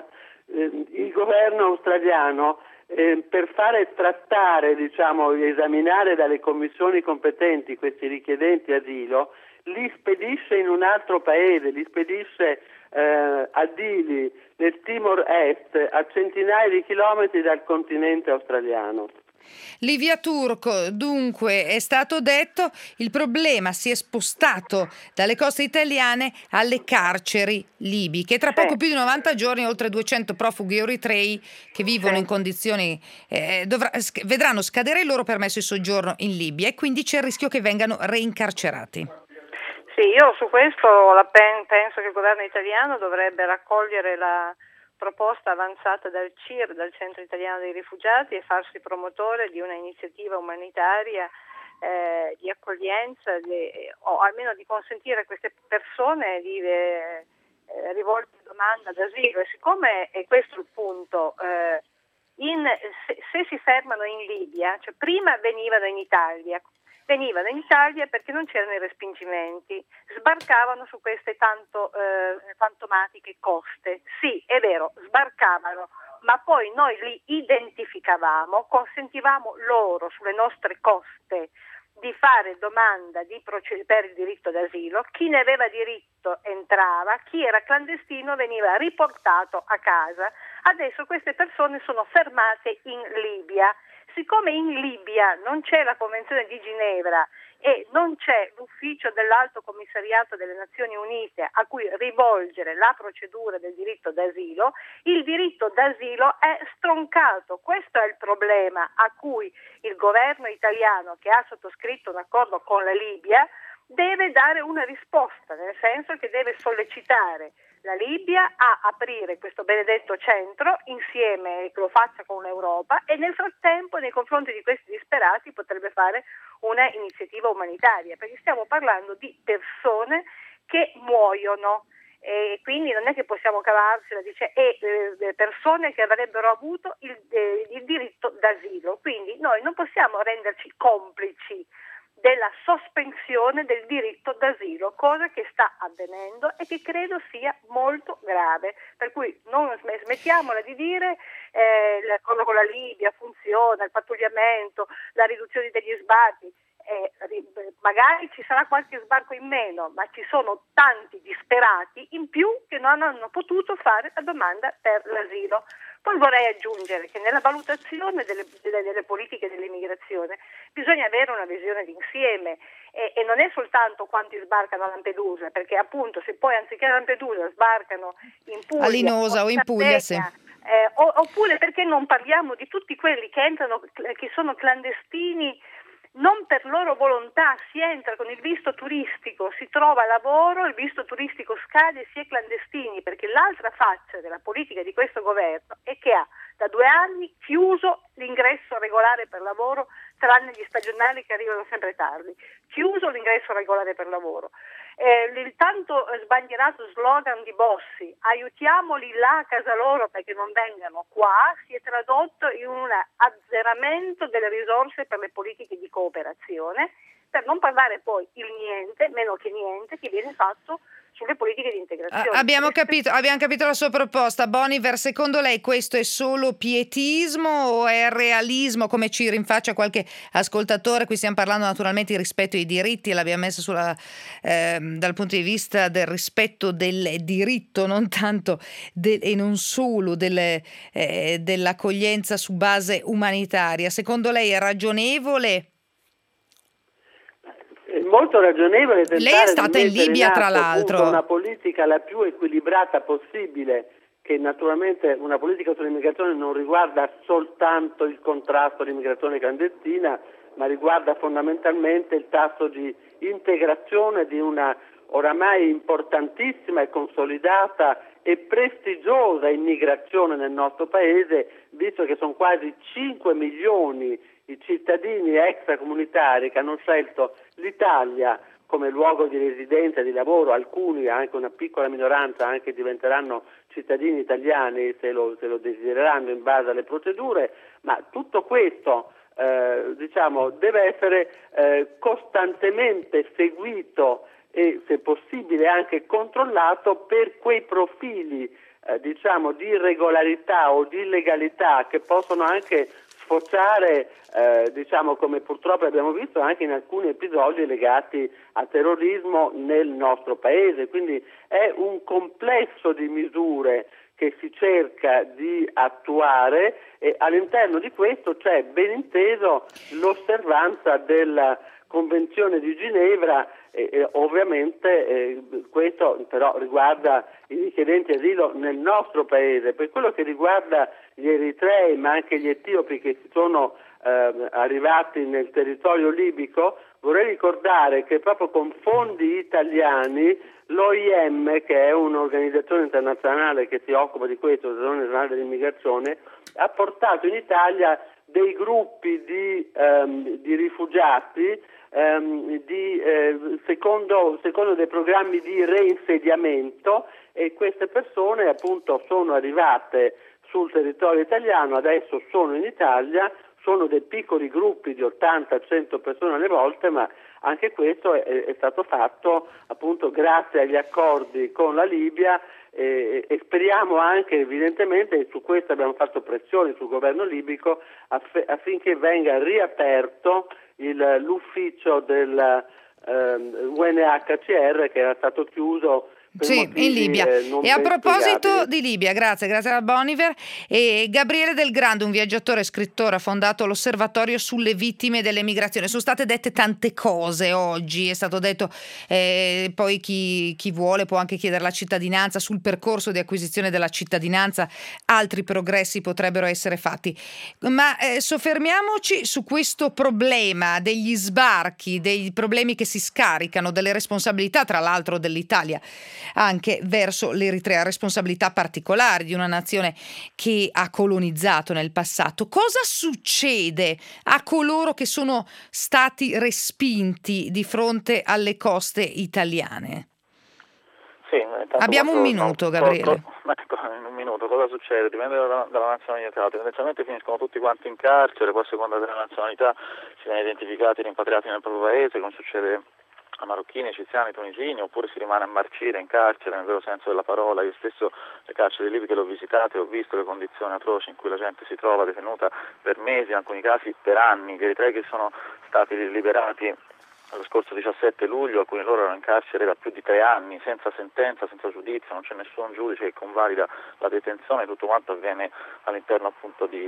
eh, il governo australiano eh, per fare trattare, diciamo, esaminare dalle commissioni competenti questi richiedenti asilo, li spedisce in un altro paese, li spedisce eh, a Dili, nel Timor Est, a centinaia di chilometri dal continente australiano. Livia Turco, dunque è stato detto il problema si è spostato dalle coste italiane alle carceri libiche. Tra poco più di novanta giorni oltre duecento profughi eritrei che vivono in condizioni eh, dovrà, vedranno scadere il loro permesso di soggiorno in Libia e quindi c'è il rischio che vengano reincarcerati. Sì, io su questo la pen, penso che il governo italiano dovrebbe raccogliere la proposta avanzata dal C I R, dal Centro Italiano dei Rifugiati, e farsi promotore di una iniziativa umanitaria eh, di accoglienza di, o almeno di consentire a queste persone di eh, rivolgere domanda d'asilo. E siccome è questo il punto, eh, in, se, se si fermano in Libia, cioè prima venivano in Italia, venivano in Italia perché non c'erano i respingimenti, sbarcavano su queste tanto eh, fantomatiche coste. Sì, è vero, sbarcavano, ma poi noi li identificavamo, consentivamo loro sulle nostre coste di fare domanda di proced- per il diritto d'asilo, chi ne aveva diritto entrava, chi era clandestino veniva riportato a casa. Adesso queste persone sono fermate in Libia. Siccome in Libia non c'è la Convenzione di Ginevra e non c'è l'ufficio dell'Alto Commissariato delle Nazioni Unite a cui rivolgere la procedura del diritto d'asilo, il diritto d'asilo è stroncato. Questo è il problema a cui il governo italiano, che ha sottoscritto un accordo con la Libia, deve dare una risposta, nel senso che deve sollecitare la Libia a aprire questo benedetto centro insieme, che lo faccia con l'Europa, e nel frattempo nei confronti di questi disperati potrebbe fare una iniziativa umanitaria, perché stiamo parlando di persone che muoiono e quindi non è che possiamo cavarsela, dice, e eh, persone che avrebbero avuto il, eh, il diritto d'asilo, quindi noi non possiamo renderci complici della sospensione del diritto d'asilo, cosa che sta avvenendo e che credo sia molto grave, per cui non smettiamola di dire eh, l'accordo con la Libia funziona, il pattugliamento, la riduzione degli sbarchi. Eh, magari ci sarà qualche sbarco in meno, ma ci sono tanti disperati in più che non hanno potuto fare la domanda per l'asilo. Poi vorrei aggiungere che nella valutazione delle, delle, delle politiche dell'immigrazione bisogna avere una visione d'insieme e, e non è soltanto quanti sbarcano a Lampedusa, perché appunto se poi anziché a Lampedusa sbarcano in Puglia a Linosa o in Puglia, sì. eh, o, oppure perché non parliamo di tutti quelli che entrano, che sono clandestini non per loro volontà, si entra con il visto turistico, si trova lavoro, il visto turistico scade e si è clandestini, perché l'altra faccia della politica di questo governo è che ha da due anni chiuso l'ingresso regolare per lavoro, tranne gli stagionali che arrivano sempre tardi, chiuso l'ingresso regolare per lavoro. Eh, il tanto sbandierato slogan di Bossi, aiutiamoli là a casa loro perché non vengano qua, si è tradotto in un azzeramento delle risorse per le politiche di cooperazione, per non parlare poi il niente, meno che niente, che viene fatto sulle politiche di integrazione. Abbiamo capito, abbiamo capito la sua proposta. Boniver, secondo lei questo è solo pietismo o è realismo, come ci rinfaccia qualche ascoltatore? Qui stiamo parlando naturalmente di rispetto ai diritti, l'abbiamo messa sulla, eh, dal punto di vista del rispetto del diritto, non tanto de, e non solo delle, eh, dell'accoglienza su base umanitaria. Secondo lei è ragionevole? È molto ragionevole tentare Lei è stata di in Libia, in atto, tra l'altro, appunto, una politica la più equilibrata possibile, che naturalmente una politica sull'immigrazione non riguarda soltanto il contrasto all'immigrazione clandestina, ma riguarda fondamentalmente il tasso di integrazione di una oramai importantissima e consolidata e prestigiosa immigrazione nel nostro paese, visto che sono quasi cinque milioni i cittadini extracomunitari che hanno scelto l'Italia come luogo di residenza e di lavoro, alcuni, anche una piccola minoranza, anche diventeranno cittadini italiani se lo, se lo desidereranno in base alle procedure, ma tutto questo eh, diciamo deve essere eh, costantemente seguito e se possibile anche controllato per quei profili eh, diciamo di irregolarità o di illegalità che possono anche sfociare, eh, diciamo come purtroppo abbiamo visto anche in alcuni episodi legati al terrorismo nel nostro paese. Quindi è un complesso di misure che si cerca di attuare e all'interno di questo c'è ben inteso l'osservanza della Convenzione di Ginevra e, e ovviamente eh, questo però riguarda i richiedenti asilo nel nostro paese. Per quello che riguarda gli eritrei ma anche gli etiopi che sono eh, arrivati nel territorio libico, vorrei ricordare che proprio con fondi italiani l'O I M, che è un'organizzazione internazionale che si occupa di questo, l'Organizzazione Internazionale dell'Immigrazione, ha portato in Italia dei gruppi di, um, di rifugiati um, di, eh, secondo, secondo dei programmi di reinsediamento, e queste persone appunto sono arrivate sul territorio italiano, adesso sono in Italia, sono dei piccoli gruppi di ottanta cento persone alle volte, ma anche questo è, è stato fatto appunto grazie agli accordi con la Libia e, e speriamo anche evidentemente, e su questo abbiamo fatto pressione sul governo libico aff- affinché venga riaperto il, l'ufficio del ehm, U N H C R che era stato chiuso Sì, in Libia. Eh, e a proposito di Libia, grazie, grazie alla Boniver, e Gabriele Del Grande, un viaggiatore e scrittore, ha fondato l'Osservatorio sulle vittime dell'emigrazione. Sono state dette tante cose oggi, è stato detto eh, poi chi, chi vuole può anche chiedere la cittadinanza, sul percorso di acquisizione della cittadinanza altri progressi potrebbero essere fatti, ma eh, soffermiamoci su questo problema degli sbarchi, dei problemi che si scaricano, delle responsabilità tra l'altro dell'Italia anche verso l'Eritrea, responsabilità particolari di una nazione che ha colonizzato nel passato. Cosa succede a coloro che sono stati respinti di fronte alle coste italiane? Sì, abbiamo un minuto, no, Gabriele. Co- co- ecco, in un minuto, cosa succede? Dipende dalla, dalla nazionalità. Tendenzialmente finiscono tutti quanti in carcere, poi a seconda della nazionalità si viene identificati e rimpatriati nel proprio paese, come succede a marocchini, egiziani, tunisini, oppure si rimane a marcire in carcere nel vero senso della parola. Io stesso le carceri libiche le ho visitate, ho visto le condizioni atroci in cui la gente si trova detenuta per mesi, in alcuni casi per anni. Gli eritrei che sono stati liberati lo scorso diciassette luglio, alcuni loro erano in carcere da più di tre anni, senza sentenza, senza giudizio, non c'è nessun giudice che convalida la detenzione, tutto quanto avviene all'interno appunto di,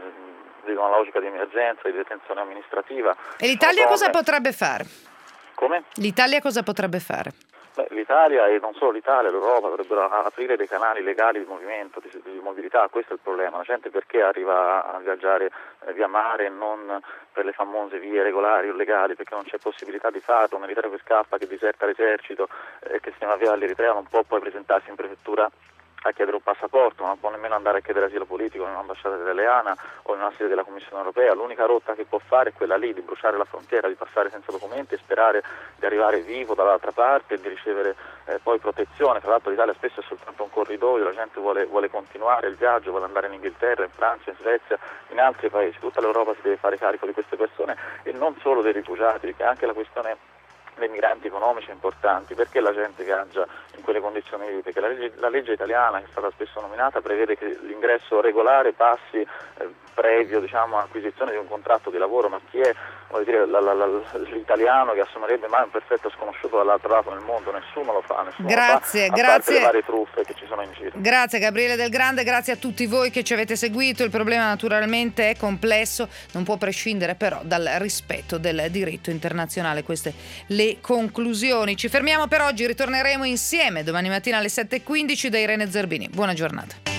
di una logica di emergenza, di detenzione amministrativa. E l'Italia cosa potrebbe fare? Come? L'Italia cosa potrebbe fare? Beh, l'Italia e non solo l'Italia, l'Europa dovrebbero aprire dei canali legali di movimento, di, di mobilità. Questo è il problema. La gente perché arriva a viaggiare eh, via mare e non per le famose vie regolari o legali, perché non c'è possibilità di farlo. Un eritreo che scappa, che diserta l'esercito, eh, che si chiama via all'Eritrea, non può poi presentarsi in prefettura a chiedere un passaporto, non può nemmeno andare a chiedere asilo politico in un'ambasciata italiana o in una sede della Commissione europea. L'unica rotta che può fare è quella lì, di bruciare la frontiera, di passare senza documenti e sperare di arrivare vivo dall'altra parte e di ricevere eh, poi protezione. Tra l'altro l'Italia spesso è soltanto un corridoio, la gente vuole, vuole continuare il viaggio, vuole andare in Inghilterra, in Francia, in Svezia, in altri paesi. Tutta l'Europa si deve fare carico di queste persone e non solo dei rifugiati, perché anche la questione dei migranti economici importanti. Perché la gente viaggia in quelle condizioni lì? Perché la legge, la legge italiana, che è stata spesso nominata, prevede che l'ingresso regolare passi eh, previo, diciamo, acquisizione di un contratto di lavoro, ma chi è, vuol dire, la, la, la, l'italiano che assumerebbe mai un perfetto sconosciuto dall'altro lato nel mondo? Nessuno lo fa, nessuno grazie, lo fa, a grazie. parte le varie truffe che ci sono in giro. Grazie Gabriele Del Grande, grazie a tutti voi che ci avete seguito. Il problema naturalmente è complesso, non può prescindere però dal rispetto del diritto internazionale. Queste le conclusioni. Ci fermiamo per oggi, ritorneremo insieme domani mattina alle sette e quindici da Irene Zerbini. Buona giornata.